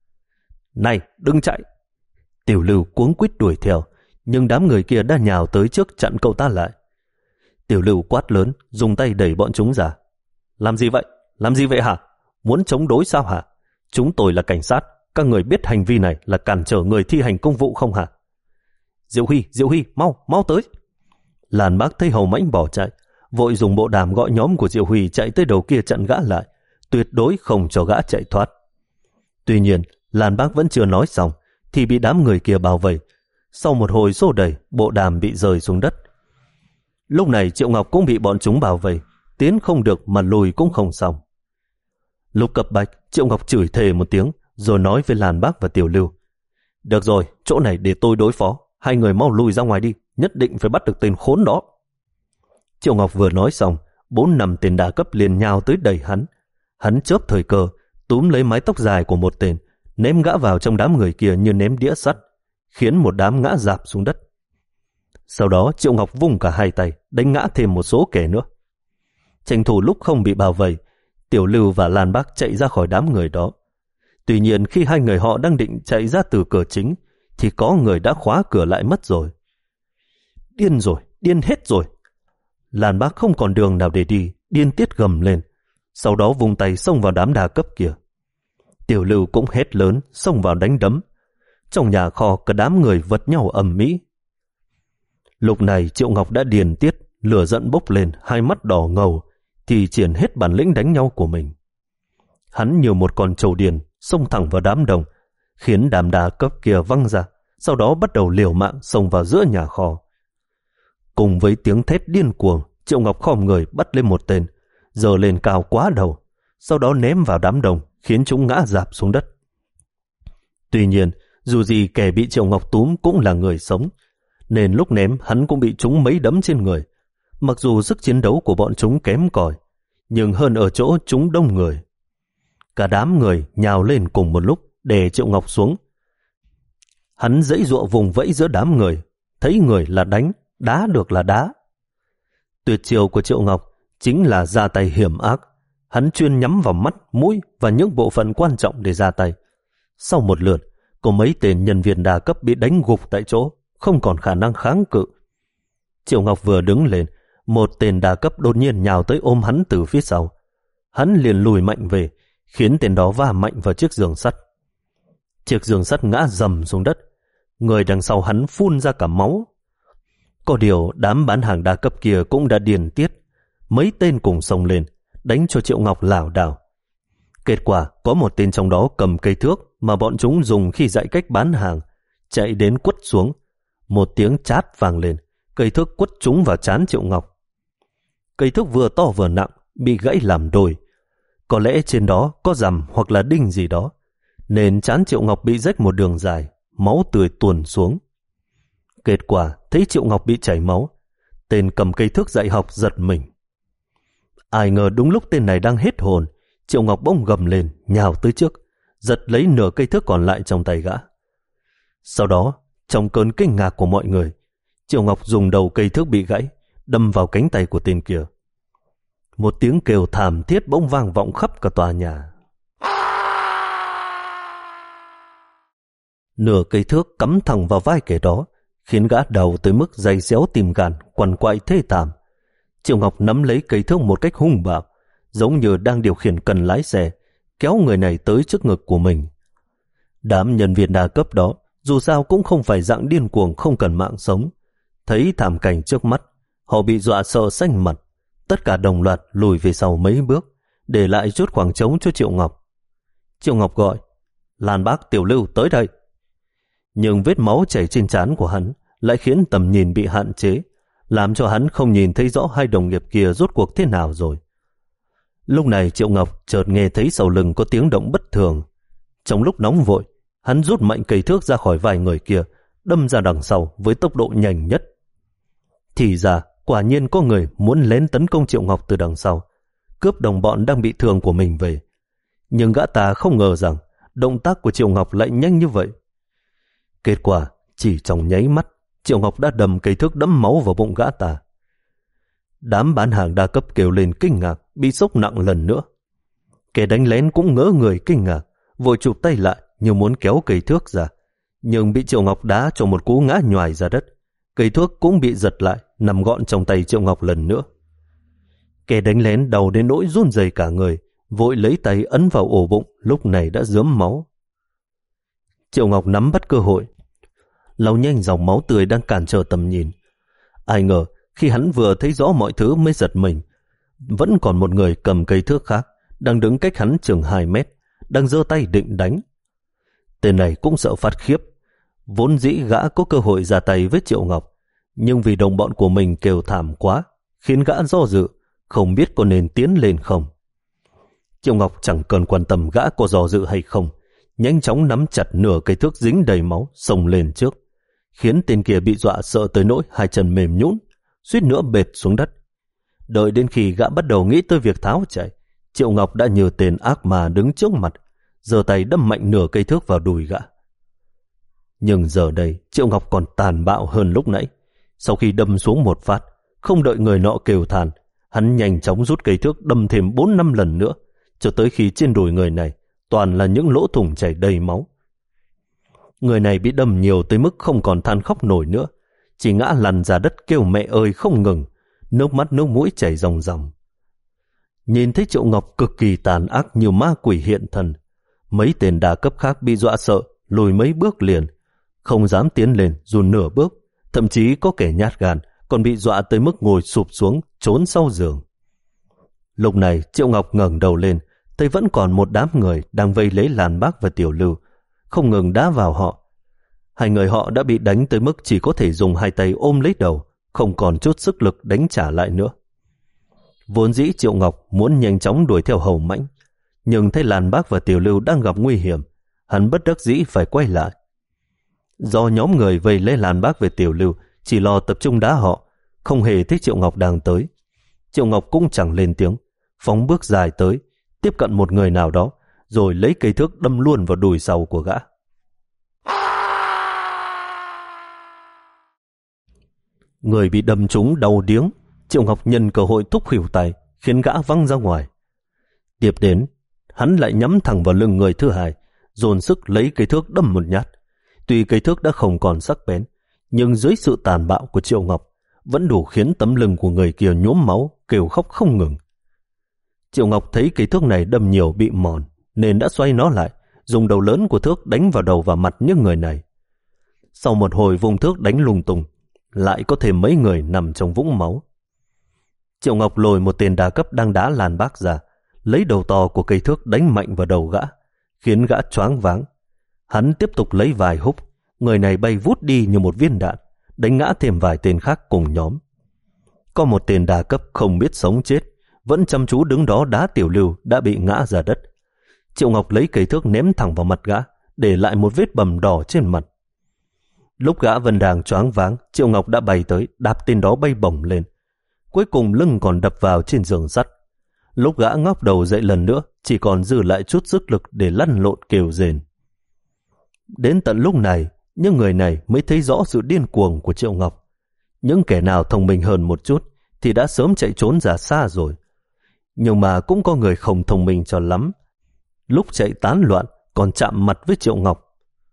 Này, đừng chạy! Tiểu Lưu cuống quýt đuổi theo, nhưng đám người kia đã nhào tới trước chặn cậu ta lại. Tiểu Lưu quát lớn, dùng tay đẩy bọn chúng ra. Làm gì vậy? Làm gì vậy hả? Muốn chống đối sao hả? Chúng tôi là cảnh sát, các người biết hành vi này là cản trở người thi hành công vụ không hả? Diệu Huy, Diệu Huy, mau, mau tới! Làn Bác thấy Hầu Mãnh bỏ chạy, vội dùng bộ đàm gọi nhóm của Diệu Huy chạy tới đầu kia chặn gã lại, tuyệt đối không cho gã chạy thoát. Tuy nhiên, Làn Bác vẫn chưa nói xong thì bị đám người kia bao vây. Sau một hồi xô đẩy, bộ đàm bị rơi xuống đất. Lúc này Triệu Ngọc cũng bị bọn chúng bao vây, tiến không được mà lùi cũng không xong. Lúc cấp bách, Triệu Ngọc chửi thề một tiếng, rồi nói với Làn Bác và Tiểu Lưu: Được rồi, chỗ này để tôi đối phó, hai người mau lùi ra ngoài đi, nhất định phải bắt được tên khốn đó. Triệu Ngọc vừa nói xong, bốn năm tên đa cấp liền nhào tới đẩy hắn. Hắn chớp thời cơ, túm lấy mái tóc dài của một tên, ném gã vào trong đám người kia như ném đĩa sắt, khiến một đám ngã rạp xuống đất. Sau đó Triệu Ngọc vung cả hai tay, đánh ngã thêm một số kẻ nữa. Tranh thủ lúc không bị bao vây, Tiểu Lưu và Lan Bác chạy ra khỏi đám người đó. Tuy nhiên khi hai người họ đang định chạy ra từ cửa chính, thì có người đã khóa cửa lại mất rồi. Điên rồi, điên hết rồi! Lan Bác không còn đường nào để đi, điên tiết gầm lên, sau đó vung tay xông vào đám đa cấp kia. Tiểu Lưu cũng hét lớn, xông vào đánh đấm. Trong nhà kho cả đám người vật nhau ầm ĩ. Lúc này Triệu Ngọc đã điên tiết, lửa giận bốc lên, hai mắt đỏ ngầu, thì triển hết bản lĩnh đánh nhau của mình. Hắn như một con trâu điên, xông thẳng vào đám đông, khiến đám đa cấp kia văng ra, sau đó bắt đầu liều mạng xông vào giữa nhà kho. Cùng với tiếng thét điên cuồng, Triệu Ngọc khom người bắt lên một tên, giơ lên cao quá đầu, sau đó ném vào đám đông, khiến chúng ngã rạp xuống đất. Tuy nhiên, dù gì kẻ bị Triệu Ngọc túm cũng là người sống, nên lúc ném hắn cũng bị chúng mấy đấm trên người. Mặc dù sức chiến đấu của bọn chúng kém cỏi, nhưng hơn ở chỗ chúng đông người. Cả đám người nhào lên cùng một lúc để Triệu Ngọc xuống. Hắn giãy giụa vùng vẫy giữa đám người, thấy người là đánh, đá được là đá. Tuyệt chiêu của Triệu Ngọc chính là ra tay hiểm ác. Hắn chuyên nhắm vào mắt, mũi và những bộ phận quan trọng để ra tay. Sau một lượt, có mấy tên nhân viên đa cấp bị đánh gục tại chỗ, không còn khả năng kháng cự. Triệu Ngọc vừa đứng lên, một tên đa cấp đột nhiên nhào tới ôm hắn từ phía sau. Hắn liền lùi mạnh về, khiến tên đó va mạnh vào chiếc giường sắt. Chiếc giường sắt ngã rầm xuống đất, người đằng sau hắn phun ra cả máu. Có điều đám bán hàng đa cấp kia cũng đã điên tiết, mấy tên cùng xông lên, đánh cho Triệu Ngọc lảo đảo. Kết quả có một tên trong đó cầm cây thước mà bọn chúng dùng khi dạy cách bán hàng, chạy đến quất xuống. Một tiếng chát vang lên, cây thước quất trúng vào trán Triệu Ngọc. Cây thước vừa to vừa nặng, bị gãy làm đôi. Có lẽ trên đó có rằm hoặc là đinh gì đó. nên trán Triệu Ngọc bị rách một đường dài, máu tươi tuôn xuống. Kết quả thấy Triệu Ngọc bị chảy máu, tên cầm cây thước dạy học giật mình. Ai ngờ đúng lúc tên này đang hết hồn, Triệu Ngọc bỗng gầm lên, nhào tới trước, giật lấy nửa cây thước còn lại trong tay gã. Sau đó, trong cơn kinh ngạc của mọi người, Triệu Ngọc dùng đầu cây thước bị gãy đâm vào cánh tay của tên kia. Một tiếng kêu thảm thiết bỗng vang vọng khắp cả tòa nhà. Nửa cây thước cắm thẳng vào vai kẻ đó, khiến gã đau tới mức day réo tim gan, quằn quại thê thảm. Triệu Ngọc nắm lấy cây thước một cách hung bạo, giống như đang điều khiển cần lái xe, kéo người này tới trước ngực của mình. Đám nhân viên đa cấp đó dù sao cũng không phải dạng điên cuồng không cần mạng sống. Thấy thảm cảnh trước mắt, họ bị dọa sợ xanh mặt, tất cả đồng loạt lùi về sau mấy bước, để lại chút khoảng trống cho Triệu Ngọc. Triệu Ngọc gọi, Lan Bác, Tiểu Lưu tới đây. Nhưng vết máu chảy trên trán của hắn lại khiến tầm nhìn bị hạn chế, làm cho hắn không nhìn thấy rõ hai đồng nghiệp kia rốt cuộc thế nào rồi. Lúc này Triệu Ngọc chợt nghe thấy sau lưng có tiếng động bất thường. Trong lúc nóng vội, hắn rút mạnh cây thước ra khỏi vai người kia, đâm ra đằng sau với tốc độ nhanh nhất. Thì ra, quả nhiên có người muốn lén tấn công Triệu Ngọc từ đằng sau, cướp đồng bọn đang bị thương của mình về. Nhưng gã ta không ngờ rằng động tác của Triệu Ngọc lại nhanh như vậy. Kết quả, chỉ trong nháy mắt, Triệu Ngọc đã đâm cây thước đẫm máu vào bụng gã ta. Đám bán hàng đa cấp kêu lên kinh ngạc, bị sốc nặng lần nữa. Kẻ đánh lén cũng ngỡ người kinh ngạc, vội chụp tay lại như muốn kéo cây thước ra, nhưng bị Triệu Ngọc đá cho một cú ngã nhoài ra đất. Cây thước cũng bị giật lại, nằm gọn trong tay Triệu Ngọc lần nữa. Kẻ đánh lén đau đến nỗi run rẩy cả người, vội lấy tay ấn vào ổ bụng, lúc này đã rớm máu. Triệu Ngọc nắm bắt cơ hội, lau nhanh dòng máu tươi đang cản trở tầm nhìn. Ai ngờ khi hắn vừa thấy rõ mọi thứ mới giật mình, vẫn còn một người cầm cây thước khác đang đứng cách hắn chừng hai mét, đang giơ tay định đánh. Tên này cũng sợ phát khiếp. Vốn dĩ gã có cơ hội ra tay với Triệu Ngọc, nhưng vì đồng bọn của mình kêu thảm quá, khiến gã do dự, không biết có nên tiến lên không. Triệu Ngọc chẳng cần quan tâm gã có do dự hay không, nhanh chóng nắm chặt nửa cây thước dính đầy máu, xông lên trước, khiến tên kia bị dọa sợ tới nỗi hai chân mềm nhũn, suýt nữa bệt xuống đất. Đợi đến khi gã bắt đầu nghĩ tới việc tháo chạy, Triệu Ngọc đã như tên ác ma đứng trước mặt, giơ tay đâm mạnh nửa cây thước vào đùi gã. Nhưng giờ đây Triệu Ngọc còn tàn bạo hơn lúc nãy. Sau khi đâm xuống một phát, không đợi người nọ kêu than, hắn nhanh chóng rút cây thước đâm thêm bốn năm lần nữa, cho tới khi trên đùi người này toàn là những lỗ thủng chảy đầy máu. Người này bị đâm nhiều tới mức không còn than khóc nổi nữa, chỉ ngã lăn ra đất kêu mẹ ơi không ngừng, nước mắt nước mũi chảy ròng ròng. Nhìn thấy Triệu Ngọc cực kỳ tàn ác như ma quỷ hiện thần, mấy tên đa cấp khác bị dọa sợ, lùi mấy bước liền, không dám tiến lên dù nửa bước, thậm chí có kẻ nhát gan còn bị dọa tới mức ngồi sụp xuống trốn sau giường. Lúc này Triệu Ngọc ngẩng đầu lên, thấy vẫn còn một đám người đang vây lấy Lan Bác và Tiểu Lưu, không ngừng đá vào họ. Hai người họ đã bị đánh tới mức chỉ có thể dùng hai tay ôm lấy đầu, không còn chút sức lực đánh trả lại nữa. Vốn dĩ Triệu Ngọc muốn nhanh chóng đuổi theo hầu mãnh, nhưng thấy Lan Bác và Tiểu Lưu đang gặp nguy hiểm, hắn bất đắc dĩ phải quay lại. Do nhóm người vây lấy Lan Bác về Tiểu Lưu chỉ lo tập trung đá họ, không hề thấy Triệu Ngọc đang tới. Triệu Ngọc cũng chẳng lên tiếng, phóng bước dài tới, tiếp cận một người nào đó, rồi lấy cây thước đâm luôn vào đùi sau của gã. Người bị đâm trúng đau điếng, Triệu Ngọc nhân cơ hội thúc khuỷu tay, khiến gã văng ra ngoài. Tiếp đến, hắn lại nhắm thẳng vào lưng người thứ hai, dồn sức lấy cây thước đâm một nhát. Tuy cây thước đã không còn sắc bén, nhưng dưới sự tàn bạo của Triệu Ngọc vẫn đủ khiến tấm lưng của người kia nhuốm máu, kêu khóc không ngừng. Triệu Ngọc thấy cây thước này đâm nhiều bị mòn, nên đã xoay nó lại, dùng đầu lớn của thước đánh vào đầu và mặt những người này. Sau một hồi vùng thước đánh lung tung, lại có thêm mấy người nằm trong vũng máu. Triệu Ngọc lôi một tên đa cấp đang đá Lan Bác ra, lấy đầu to của cây thước đánh mạnh vào đầu gã, khiến gã choáng váng. Hắn tiếp tục lấy vài húc, người này bay vút đi như một viên đạn, đánh ngã thêm vài tên khác cùng nhóm. Có một tên đa cấp không biết sống chết, vẫn chăm chú đứng đó đá Tiểu Lưu đã bị ngã ra đất. Triệu Ngọc lấy cây thước ném thẳng vào mặt gã, để lại một vết bầm đỏ trên mặt. Lúc gã vẫn đang choáng váng, Triệu Ngọc đã bay tới, đạp tên đó bay bổng lên. Cuối cùng lưng còn đập vào trên giường sắt. Lúc gã ngóc đầu dậy lần nữa, chỉ còn dư lại chút sức lực để lăn lộn kêu rền. Đến tận lúc này, những người này mới thấy rõ sự điên cuồng của Triệu Ngọc. Những kẻ nào thông minh hơn một chút thì đã sớm chạy trốn ra xa rồi. Nhưng mà cũng có người không thông minh cho lắm. Lúc chạy tán loạn còn chạm mặt với Triệu Ngọc.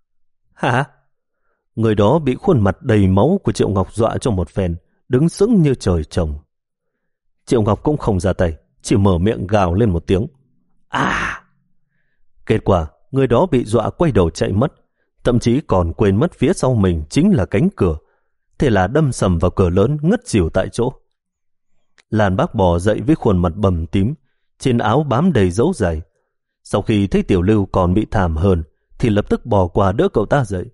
Hả? Người đó bị khuôn mặt đầy máu của Triệu Ngọc dọa cho một phen, đứng sững như trời trồng. Triệu Ngọc cũng không ra tay, chỉ mở miệng gào lên một tiếng. À! Kết quả, người đó bị dọa quay đầu chạy mất, thậm chí còn quên mất phía sau mình chính là cánh cửa. Thế là đâm sầm vào cửa lớn, ngất xỉu tại chỗ. Lan Bác bò dậy với khuôn mặt bầm tím, trên áo bám đầy dấu giày. Sau khi thấy Tiểu Lưu còn bị thảm hơn, thì lập tức bò qua đỡ cậu ta dậy.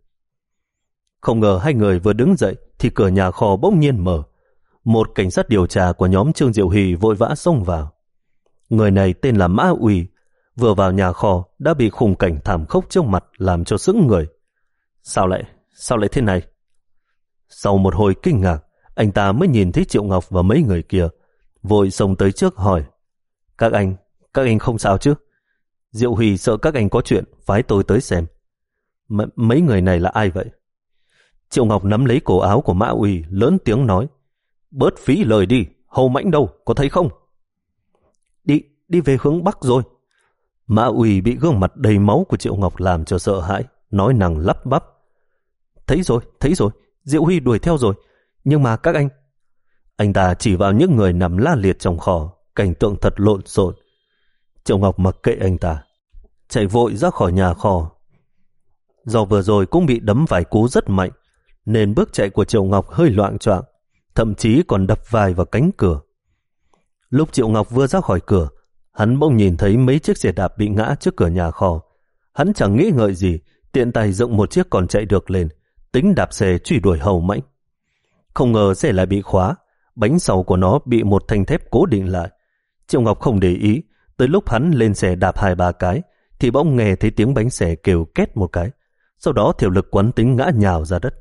Không ngờ hai người vừa đứng dậy thì cửa nhà kho bỗng nhiên mở. Một cảnh sát điều tra của nhóm Trương Diệu Hỷ vội vã xông vào. Người này tên là Mã Uy, vừa vào nhà kho đã bị khung cảnh thảm khốc trước mặt làm cho sững người. Sao lại, sao lại thế này? Sau một hồi kinh ngạc, anh ta mới nhìn thấy Triệu Ngọc và mấy người kia, vội xông tới trước hỏi. Các anh, các anh không sao chứ? Diệu Hỷ sợ các anh có chuyện, phái tôi tới xem. M- mấy người này là ai vậy? Triệu Ngọc nắm lấy cổ áo của Mã Uy, lớn tiếng nói. Bớt phí lời đi, Hầu Mãnh đâu, có thấy không? Đi, đi về hướng Bắc rồi. Mã Uy bị gương mặt đầy máu của Triệu Ngọc làm cho sợ hãi, nói năng lắp bắp. Thấy rồi, thấy rồi, Diệu Huy đuổi theo rồi. Nhưng mà các anh... Anh ta chỉ vào những người nằm la liệt trong kho, cảnh tượng thật lộn xộn. Triệu Ngọc mặc kệ anh ta, chạy vội ra khỏi nhà kho. Do vừa rồi cũng bị đấm vài cú rất mạnh, nên bước chạy của Triệu Ngọc hơi loạng choạng, thậm chí còn đập vai vào cánh cửa. Lúc Triệu Ngọc vừa ra khỏi cửa, hắn bỗng nhìn thấy mấy chiếc xe đạp bị ngã trước cửa nhà kho. Hắn chẳng nghĩ ngợi gì, tiện tay dựng một chiếc còn chạy được lên, tính đạp xe truy đuổi Hầu Mãnh. Không ngờ xe lại bị khóa, bánh sau của nó bị một thanh thép cố định lại. Triệu Ngọc không để ý, tới lúc hắn lên xe đạp hai ba cái, thì bỗng nghe thấy tiếng bánh xe kêu két một cái, sau đó thiểu lực quán tính ngã nhào ra đất.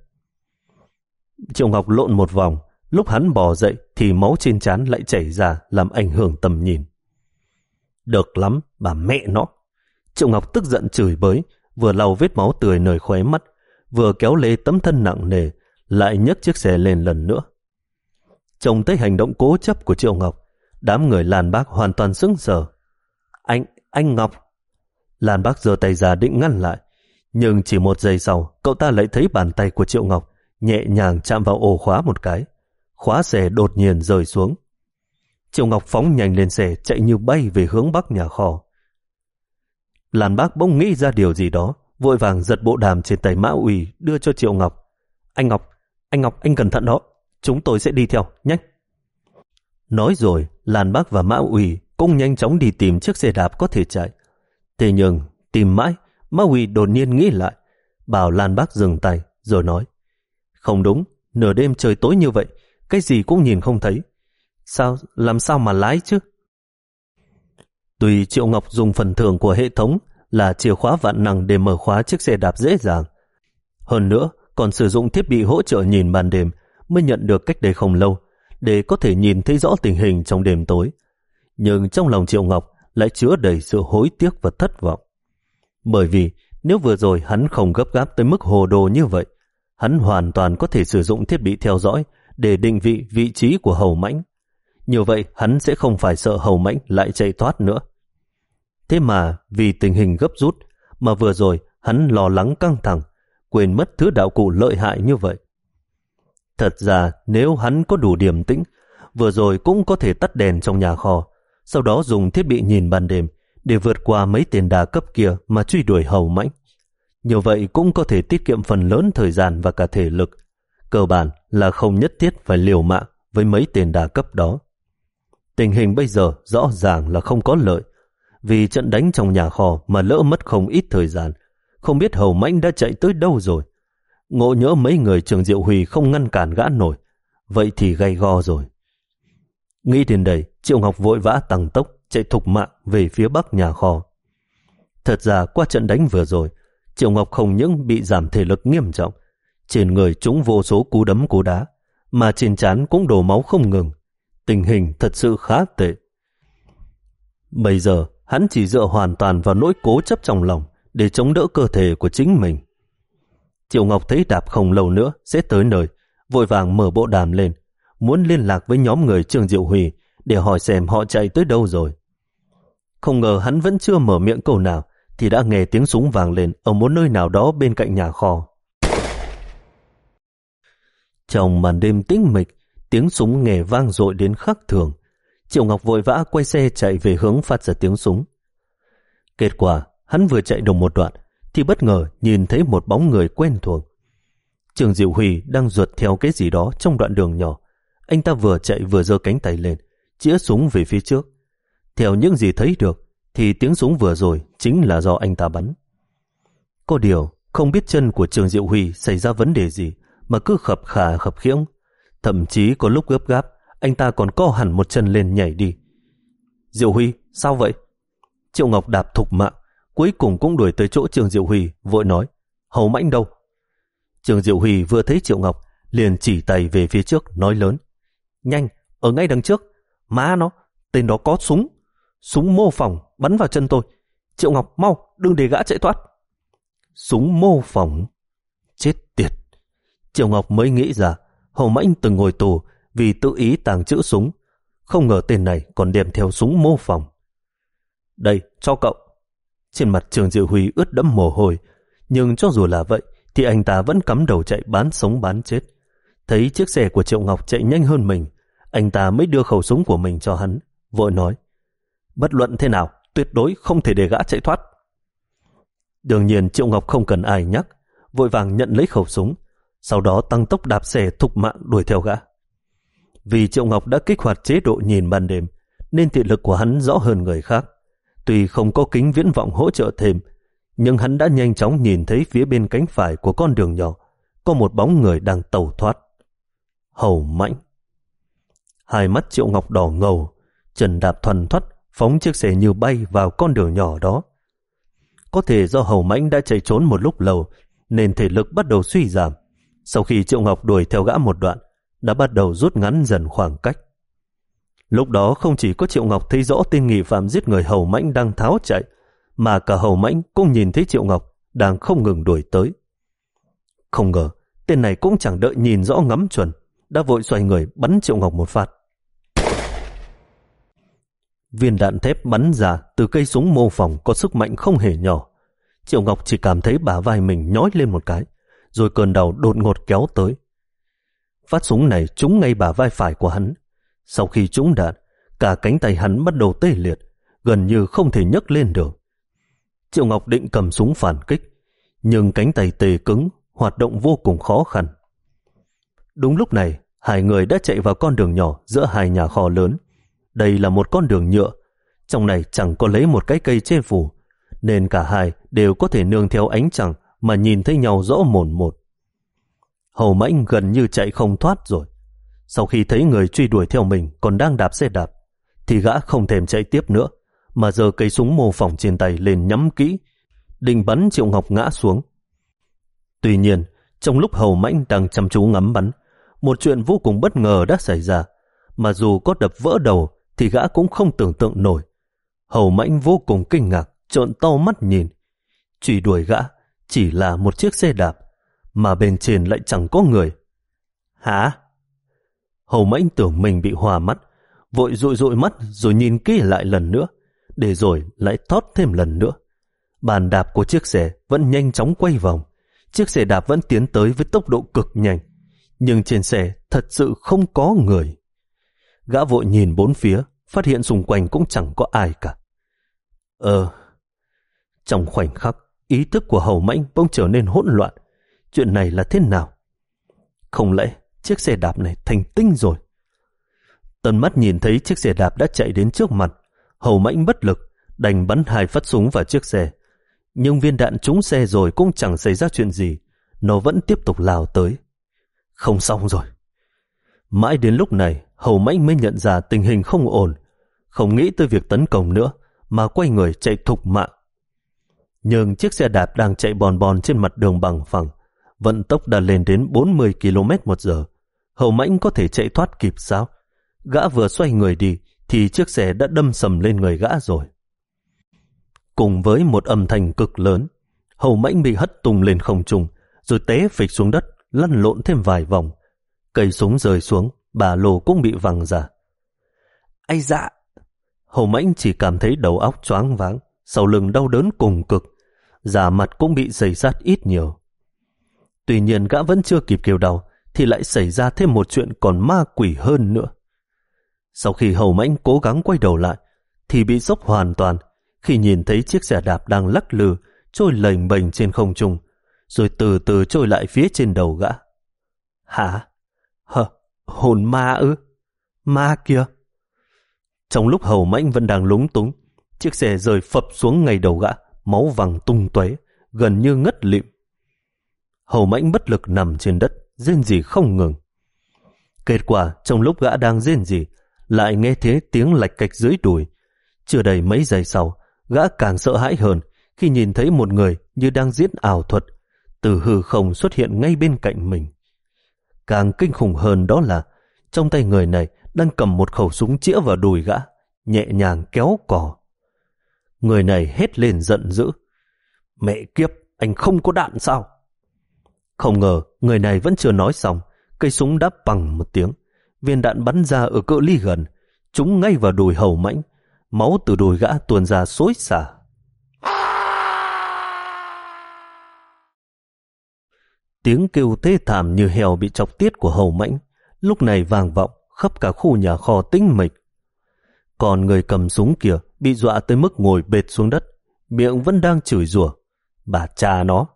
Triệu Ngọc lộn một vòng, lúc hắn bò dậy thì máu trên trán lại chảy ra làm ảnh hưởng tầm nhìn. Được lắm, bà mẹ nó! Triệu Ngọc tức giận chửi bới, vừa lau vết máu tươi nơi khóe mắt, vừa kéo lê tấm thân nặng nề, lại nhấc chiếc xe lên lần nữa. Trông thấy hành động cố chấp của Triệu Ngọc, đám người Lan Bác hoàn toàn sững sờ. Anh, anh Ngọc! Lan Bác giơ tay ra định ngăn lại, nhưng chỉ một giây sau, cậu ta lại thấy bàn tay của Triệu Ngọc nhẹ nhàng chạm vào ổ khóa một cái. Khóa xe đột nhiên rơi xuống. Triệu Ngọc phóng nhanh lên xe, chạy như bay về hướng Bắc nhà kho. Lan Bác bỗng nghĩ ra điều gì đó, vội vàng giật bộ đàm trên tay Mã Uy đưa cho Triệu Ngọc. Anh Ngọc, anh Ngọc, anh cẩn thận đó, chúng tôi sẽ đi theo, nhanh. Nói rồi, Lan Bác và Mã Uy cũng nhanh chóng đi tìm chiếc xe đạp có thể chạy. Thế nhưng, tìm mãi, Mã Uy đột nhiên nghĩ lại, bảo Lan Bác dừng tay, rồi nói. Không đúng, nửa đêm trời tối như vậy, cái gì cũng nhìn không thấy. Sao, làm sao mà lái chứ? Tuy Triệu Ngọc dùng phần thưởng của hệ thống là chìa khóa vạn năng để mở khóa chiếc xe đạp dễ dàng. Hơn nữa, còn sử dụng thiết bị hỗ trợ nhìn ban đêm mới nhận được cách đây không lâu, để có thể nhìn thấy rõ tình hình trong đêm tối. Nhưng trong lòng Triệu Ngọc lại chứa đầy sự hối tiếc và thất vọng. Bởi vì nếu vừa rồi hắn không gấp gáp tới mức hồ đồ như vậy, hắn hoàn toàn có thể sử dụng thiết bị theo dõi để định vị vị trí của Hầu Mãnh. Như vậy hắn sẽ không phải sợ Hầu Mãnh lại chạy thoát nữa. Thế mà vì tình hình gấp rút mà vừa rồi hắn lo lắng căng thẳng, quên mất thứ đạo cụ lợi hại như vậy. Thật ra nếu hắn có đủ điềm tĩnh, vừa rồi cũng có thể tắt đèn trong nhà kho, sau đó dùng thiết bị nhìn ban đêm để vượt qua mấy tên đa cấp kia mà truy đuổi Hầu Mãnh. Như vậy cũng có thể tiết kiệm phần lớn thời gian và cả thể lực. Cơ bản là không nhất thiết phải liều mạng với mấy tên đa cấp đó. Tình hình bây giờ rõ ràng là không có lợi, vì trận đánh trong nhà kho mà lỡ mất không ít thời gian, không biết Hầu Mãnh đã chạy tới đâu rồi. Ngộ nhỡ mấy người Trường Diệu Huy không ngăn cản gã nổi, vậy thì gay go rồi. Nghĩ đến đây, Triệu Ngọc vội vã tăng tốc chạy thục mạng về phía bắc nhà kho. Thật ra qua trận đánh vừa rồi, Triệu Ngọc không những bị giảm thể lực nghiêm trọng, trên người trúng vô số cú đấm cú đá, mà trên trán cũng đổ máu không ngừng. Tình hình thật sự khá tệ. Bây giờ hắn chỉ dựa hoàn toàn vào nỗi cố chấp trong lòng để chống đỡ cơ thể của chính mình. Triệu Ngọc thấy Đạp không lâu nữa sẽ tới nơi, vội vàng mở bộ đàm lên, muốn liên lạc với nhóm người Trương Diệu Huy để hỏi xem họ chạy tới đâu rồi. Không ngờ hắn vẫn chưa mở miệng câu nào thì đã nghe tiếng súng vang lên ở một nơi nào đó bên cạnh nhà kho. Trong màn đêm tĩnh mịch, tiếng súng nghe vang dội đến khác thường. Triệu Ngọc vội vã quay xe chạy về hướng phát ra tiếng súng. Kết quả, hắn vừa chạy được một đoạn thì bất ngờ nhìn thấy một bóng người quen thuộc. Trương Diệu Huy đang rượt theo cái gì đó trong đoạn đường nhỏ. Anh ta vừa chạy vừa giơ cánh tay lên, chĩa súng về phía trước. Theo những gì thấy được thì tiếng súng vừa rồi chính là do anh ta bắn. Có điều, không biết chân của Trương Diệu Huy xảy ra vấn đề gì mà cứ khập khà khập khiễng. Thậm chí có lúc gấp gáp, anh ta còn co hẳn một chân lên nhảy đi. Diệu Huy, sao vậy? Triệu Ngọc đạp thục mạng, cuối cùng cũng đuổi tới chỗ Trương Diệu Huy, vội nói, Hầu Mãnh đâu? Trương Diệu Huy vừa thấy Triệu Ngọc, liền chỉ tay về phía trước, nói lớn, nhanh, ở ngay đằng trước. Má nó, tên đó có súng. Súng mô phỏng bắn vào chân tôi. Triệu Ngọc, mau, đừng để gã chạy thoát. Súng mô phỏng? Chết tiệt. Triệu Ngọc mới nghĩ ra Hầu Mãnh từng ngồi tù vì tự ý tàng trữ súng. Không ngờ tên này còn đem theo súng mô phỏng. Đây, cho cậu. Trên mặt Trương Diệu Huy ướt đẫm mồ hôi, nhưng cho dù là vậy thì anh ta vẫn cắm đầu chạy bán sống bán chết. Thấy chiếc xe của Triệu Ngọc chạy nhanh hơn mình, anh ta mới đưa khẩu súng của mình cho hắn, vội nói, bất luận thế nào, tuyệt đối không thể để gã chạy thoát. Đương nhiên Triệu Ngọc không cần ai nhắc, vội vàng nhận lấy khẩu súng, sau đó tăng tốc đạp xe thục mạng đuổi theo gã. Vì Triệu Ngọc đã kích hoạt chế độ nhìn ban đêm, nên thị lực của hắn rõ hơn người khác. Tuy không có kính viễn vọng hỗ trợ thêm, nhưng hắn đã nhanh chóng nhìn thấy phía bên cánh phải của con đường nhỏ có một bóng người đang tẩu thoát. Hầu Mãnh. Hai mắt Triệu Ngọc đỏ ngầu, chân đạp thoăn thoắt phóng chiếc xe như bay vào con đường nhỏ đó. Có thể do Hầu Mãnh đã chạy trốn một lúc lâu nên thể lực bắt đầu suy giảm. Sau khi Triệu Ngọc đuổi theo gã một đoạn, đã bắt đầu rút ngắn dần khoảng cách. Lúc đó không chỉ có Triệu Ngọc thấy rõ tên nghi phạm giết người Hầu Mãnh đang tháo chạy, mà cả Hầu Mãnh cũng nhìn thấy Triệu Ngọc đang không ngừng đuổi tới. Không ngờ tên này cũng chẳng đợi nhìn rõ ngắm chuẩn, đã vội xoay người bắn Triệu Ngọc một phát. Viên đạn thép bắn ra từ cây súng mô phỏng có sức mạnh không hề nhỏ. Triệu Ngọc chỉ cảm thấy bả vai mình nhói lên một cái, rồi cơn đau đột ngột kéo tới. Phát súng này trúng ngay bả vai phải của hắn. Sau khi trúng đạn, cả cánh tay hắn bắt đầu tê liệt, gần như không thể nhấc lên được. Triệu Ngọc định cầm súng phản kích, nhưng cánh tay tê cứng, hoạt động vô cùng khó khăn. Đúng lúc này, hai người đã chạy vào con đường nhỏ giữa hai nhà kho lớn. Đây là một con đường nhựa, trong này chẳng có lấy một cái cây che phủ, nên cả hai đều có thể nương theo ánh trăng mà nhìn thấy nhau rõ mồn một. Hầu Mãnh gần như chạy không thoát rồi. Sau khi thấy người truy đuổi theo mình còn đang đạp xe đạp, thì gã không thèm chạy tiếp nữa, mà giơ cây súng mô phỏng trên tay lên nhắm kỹ, định bắn Triệu Ngọc ngã xuống. Tuy nhiên, trong lúc Hầu Mãnh đang chăm chú ngắm bắn, một chuyện vô cùng bất ngờ đã xảy ra, mà dù có đập vỡ đầu thì gã cũng không tưởng tượng nổi. Hầu Mãnh vô cùng kinh ngạc, trợn to mắt nhìn. Truy đuổi gã chỉ là một chiếc xe đạp, mà bên trên lại chẳng có người. Hả? Hầu Mãnh tưởng mình bị hòa mắt, vội dụi dụi mắt rồi nhìn kỹ lại lần nữa, để rồi lại thót thêm lần nữa. Bàn đạp của chiếc xe vẫn nhanh chóng quay vòng. Chiếc xe đạp vẫn tiến tới với tốc độ cực nhanh, nhưng trên xe thật sự không có người. Gã vội nhìn bốn phía, phát hiện xung quanh cũng chẳng có ai cả. Ờ... Trong khoảnh khắc, ý thức của Hầu Mãnh bỗng trở nên hỗn loạn. Chuyện này là thế nào? Không lẽ chiếc xe đạp này thành tinh rồi? Tần mắt nhìn thấy chiếc xe đạp đã chạy đến trước mặt. Hầu Mãnh bất lực, đành bắn hai phát súng vào chiếc xe. Nhưng viên đạn trúng xe rồi cũng chẳng xảy ra chuyện gì. Nó vẫn tiếp tục lao tới. Không xong rồi. Mãi đến lúc này, Hầu Mãnh mới nhận ra tình hình không ổn. Không nghĩ tới việc tấn công nữa, mà quay người chạy thục mạng. Nhưng chiếc xe đạp đang chạy bòn bòn trên mặt đường bằng phẳng, vận tốc đã lên đến bốn mươi ki lô mét một giờ. Hầu Mãnh có thể chạy thoát kịp sao? Gã vừa xoay người đi thì chiếc xe đã đâm sầm lên người gã rồi. Cùng với một âm thanh cực lớn, Hầu Mãnh bị hất tung lên không trung, rồi té phịch xuống đất, lăn lộn thêm vài vòng. Cây súng rơi xuống, ba lô cũng bị văng ra. Ây dạ! Hầu Mãnh chỉ cảm thấy đầu óc choáng váng, sau lưng đau đớn cùng cực, da mặt cũng bị giày sát ít nhiều. Tuy nhiên gã vẫn chưa kịp kêu đau thì lại xảy ra thêm một chuyện còn ma quỷ hơn nữa. Sau khi Hầu Mãnh cố gắng quay đầu lại thì bị sốc hoàn toàn khi nhìn thấy chiếc xe đạp đang lắc lư trôi lềnh bềnh trên không trung, rồi từ từ trôi lại phía trên đầu gã. Hả? Hờ, hồn ma ư? Ma kia? Trong lúc Hầu Mãnh vẫn đang lúng túng, chiếc xe rơi phập xuống ngay đầu gã, máu văng tung tóe, gần như ngất lịm. Hầu Mãnh bất lực nằm trên đất, rên rỉ không ngừng. Kết quả trong lúc gã đang rên rỉ, lại nghe thấy tiếng lạch cạch dưới đùi. Chưa đầy mấy giây sau, gã càng sợ hãi hơn khi nhìn thấy một người như đang diễn ảo thuật từ hư không xuất hiện ngay bên cạnh mình. Càng kinh khủng hơn đó là trong tay người này đang cầm một khẩu súng chĩa vào đùi gã, nhẹ nhàng kéo cò. Người này hét lên giận dữ. Mẹ kiếp, anh không có đạn sao? Không ngờ người này vẫn chưa nói xong, cây súng đã bằng một tiếng, viên đạn bắn ra ở cự ly gần, trúng ngay vào đùi Hầu Mãnh. Máu từ đùi gã tuôn ra xối xả. Tiếng kêu thê thảm như heo bị chọc tiết của Hầu Mãnh lúc này vang vọng khắp cả khu nhà kho tĩnh mịch. Còn người cầm súng kia bị dọa tới mức ngồi bệt xuống đất, miệng vẫn đang chửi rủa. Bà cha nó!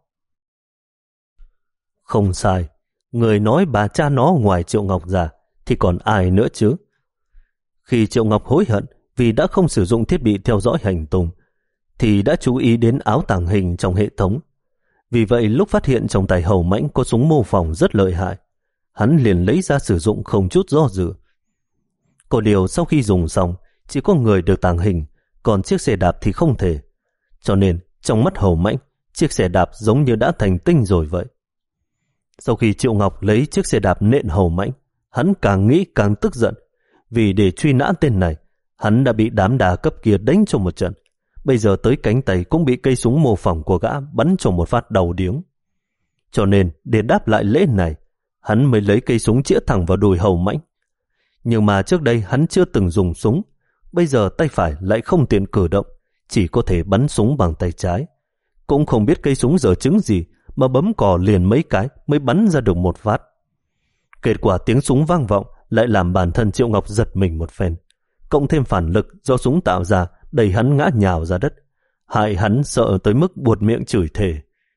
Không sai, người nói bà cha nó ngoài Triệu Ngọc ra thì còn ai nữa chứ? Khi Triệu Ngọc hối hận vì đã không sử dụng thiết bị theo dõi hành tung, thì đã chú ý đến áo tàng hình trong hệ thống. Vì vậy lúc phát hiện trong tay Hầu Mãnh có súng mô phỏng rất lợi hại, hắn liền lấy ra sử dụng không chút do dự. Có điều sau khi dùng xong, chỉ có người được tàng hình, còn chiếc xe đạp thì không thể. Cho nên trong mắt Hầu Mãnh, chiếc xe đạp giống như đã thành tinh rồi vậy. Sau khi Triệu Ngọc lấy chiếc xe đạp nện Hầu Mãnh, hắn càng nghĩ càng tức giận, vì để truy nã tên này, hắn đã bị đám đà cấp kia đánh cho một trận. Bây giờ tới cánh tay cũng bị cây súng mô phỏng của gã bắn cho một phát đầu điếng. Cho nên để đáp lại lễ này, hắn mới lấy cây súng chĩa thẳng vào đùi Hầu Mãnh. Nhưng mà trước đây hắn chưa từng dùng súng, bây giờ tay phải lại không tiện cử động, chỉ có thể bắn súng bằng tay trái. Cũng không biết cây súng giờ trứng gì mà bấm cò liền mấy cái mới bắn ra được một phát. Kết quả tiếng súng vang vọng lại làm bản thân Triệu Ngọc giật mình một phen, cộng thêm phản lực do súng tạo ra đẩy hắn ngã nhào ra đất, hại hắn sợ tới mức buột miệng chửi thề.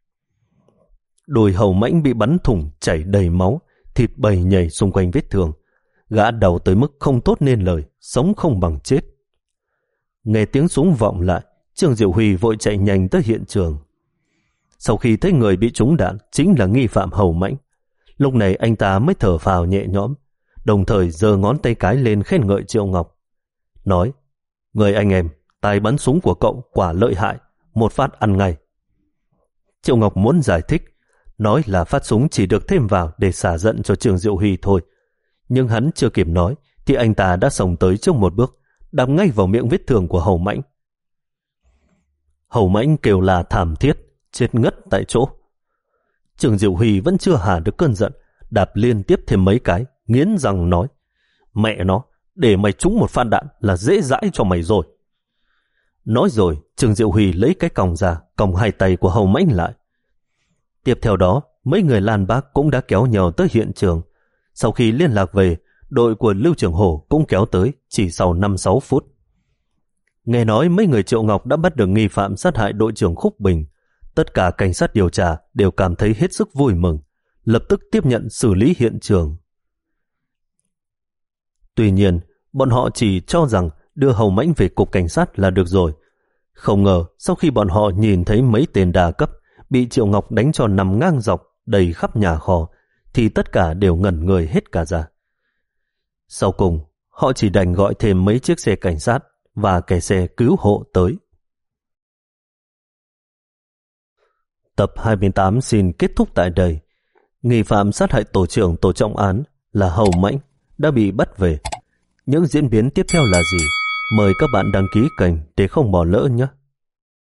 Đùi Hầu Mãnh bị bắn thủng chảy đầy máu, thịt bầy nhảy xung quanh vết thương. Gã đau tới mức không tốt nên lời, sống không bằng chết. Nghe tiếng súng vọng lại, Trương Diệu Huy vội chạy nhanh tới hiện trường. Sau khi thấy người bị trúng đạn chính là nghi phạm Hầu Mãnh, lúc này anh ta mới thở phào nhẹ nhõm, đồng thời giơ ngón tay cái lên khen ngợi Triệu Ngọc, nói: Người anh em, tài bắn súng của cậu quả lợi hại, một phát ăn ngay. Triệu Ngọc muốn giải thích, nói là phát súng chỉ được thêm vào để xả giận cho Trương Diệu Huy thôi. Nhưng hắn chưa kịp nói thì anh ta đã xông tới trước một bước, đạp ngay vào miệng vết thương của Hầu Mãnh. Hầu Mãnh kêu là thảm thiết, chết ngất tại chỗ. Trương Diệu Huy vẫn chưa hạ được cơn giận, đạp liên tiếp thêm mấy cái, nghiến răng nói: Mẹ nó, để mày trúng một phát đạn là dễ dãi cho mày rồi. Nói rồi, Trương Diệu Huy lấy cái còng ra, còng hai tay của Hầu Mãnh lại. Tiếp theo đó, mấy người Lan Bác cũng đã kéo nhau tới hiện trường. Sau khi liên lạc về, đội của Lưu Trường Hổ cũng kéo tới chỉ sau năm sáu phút. Nghe nói mấy người Triệu Ngọc đã bắt được nghi phạm sát hại đội trưởng Khúc Bình. Tất cả cảnh sát điều tra đều cảm thấy hết sức vui mừng, lập tức tiếp nhận xử lý hiện trường. Tuy nhiên, bọn họ chỉ cho rằng đưa Hầu Mãnh về cục cảnh sát là được rồi. Không ngờ, sau khi bọn họ nhìn thấy mấy tên đa cấp bị Triệu Ngọc đánh cho nằm ngang dọc đầy khắp nhà kho, thì tất cả đều ngẩn người hết cả ra. Sau cùng, họ chỉ đành gọi thêm mấy chiếc xe cảnh sát và cái xe cứu hộ tới. Tập hai mươi tám xin kết thúc tại đây. Nghi phạm sát hại tổ trưởng tổ trọng án là Hầu Mãnh đã bị bắt về. Những diễn biến tiếp theo là gì? Mời các bạn đăng ký kênh để không bỏ lỡ nhé.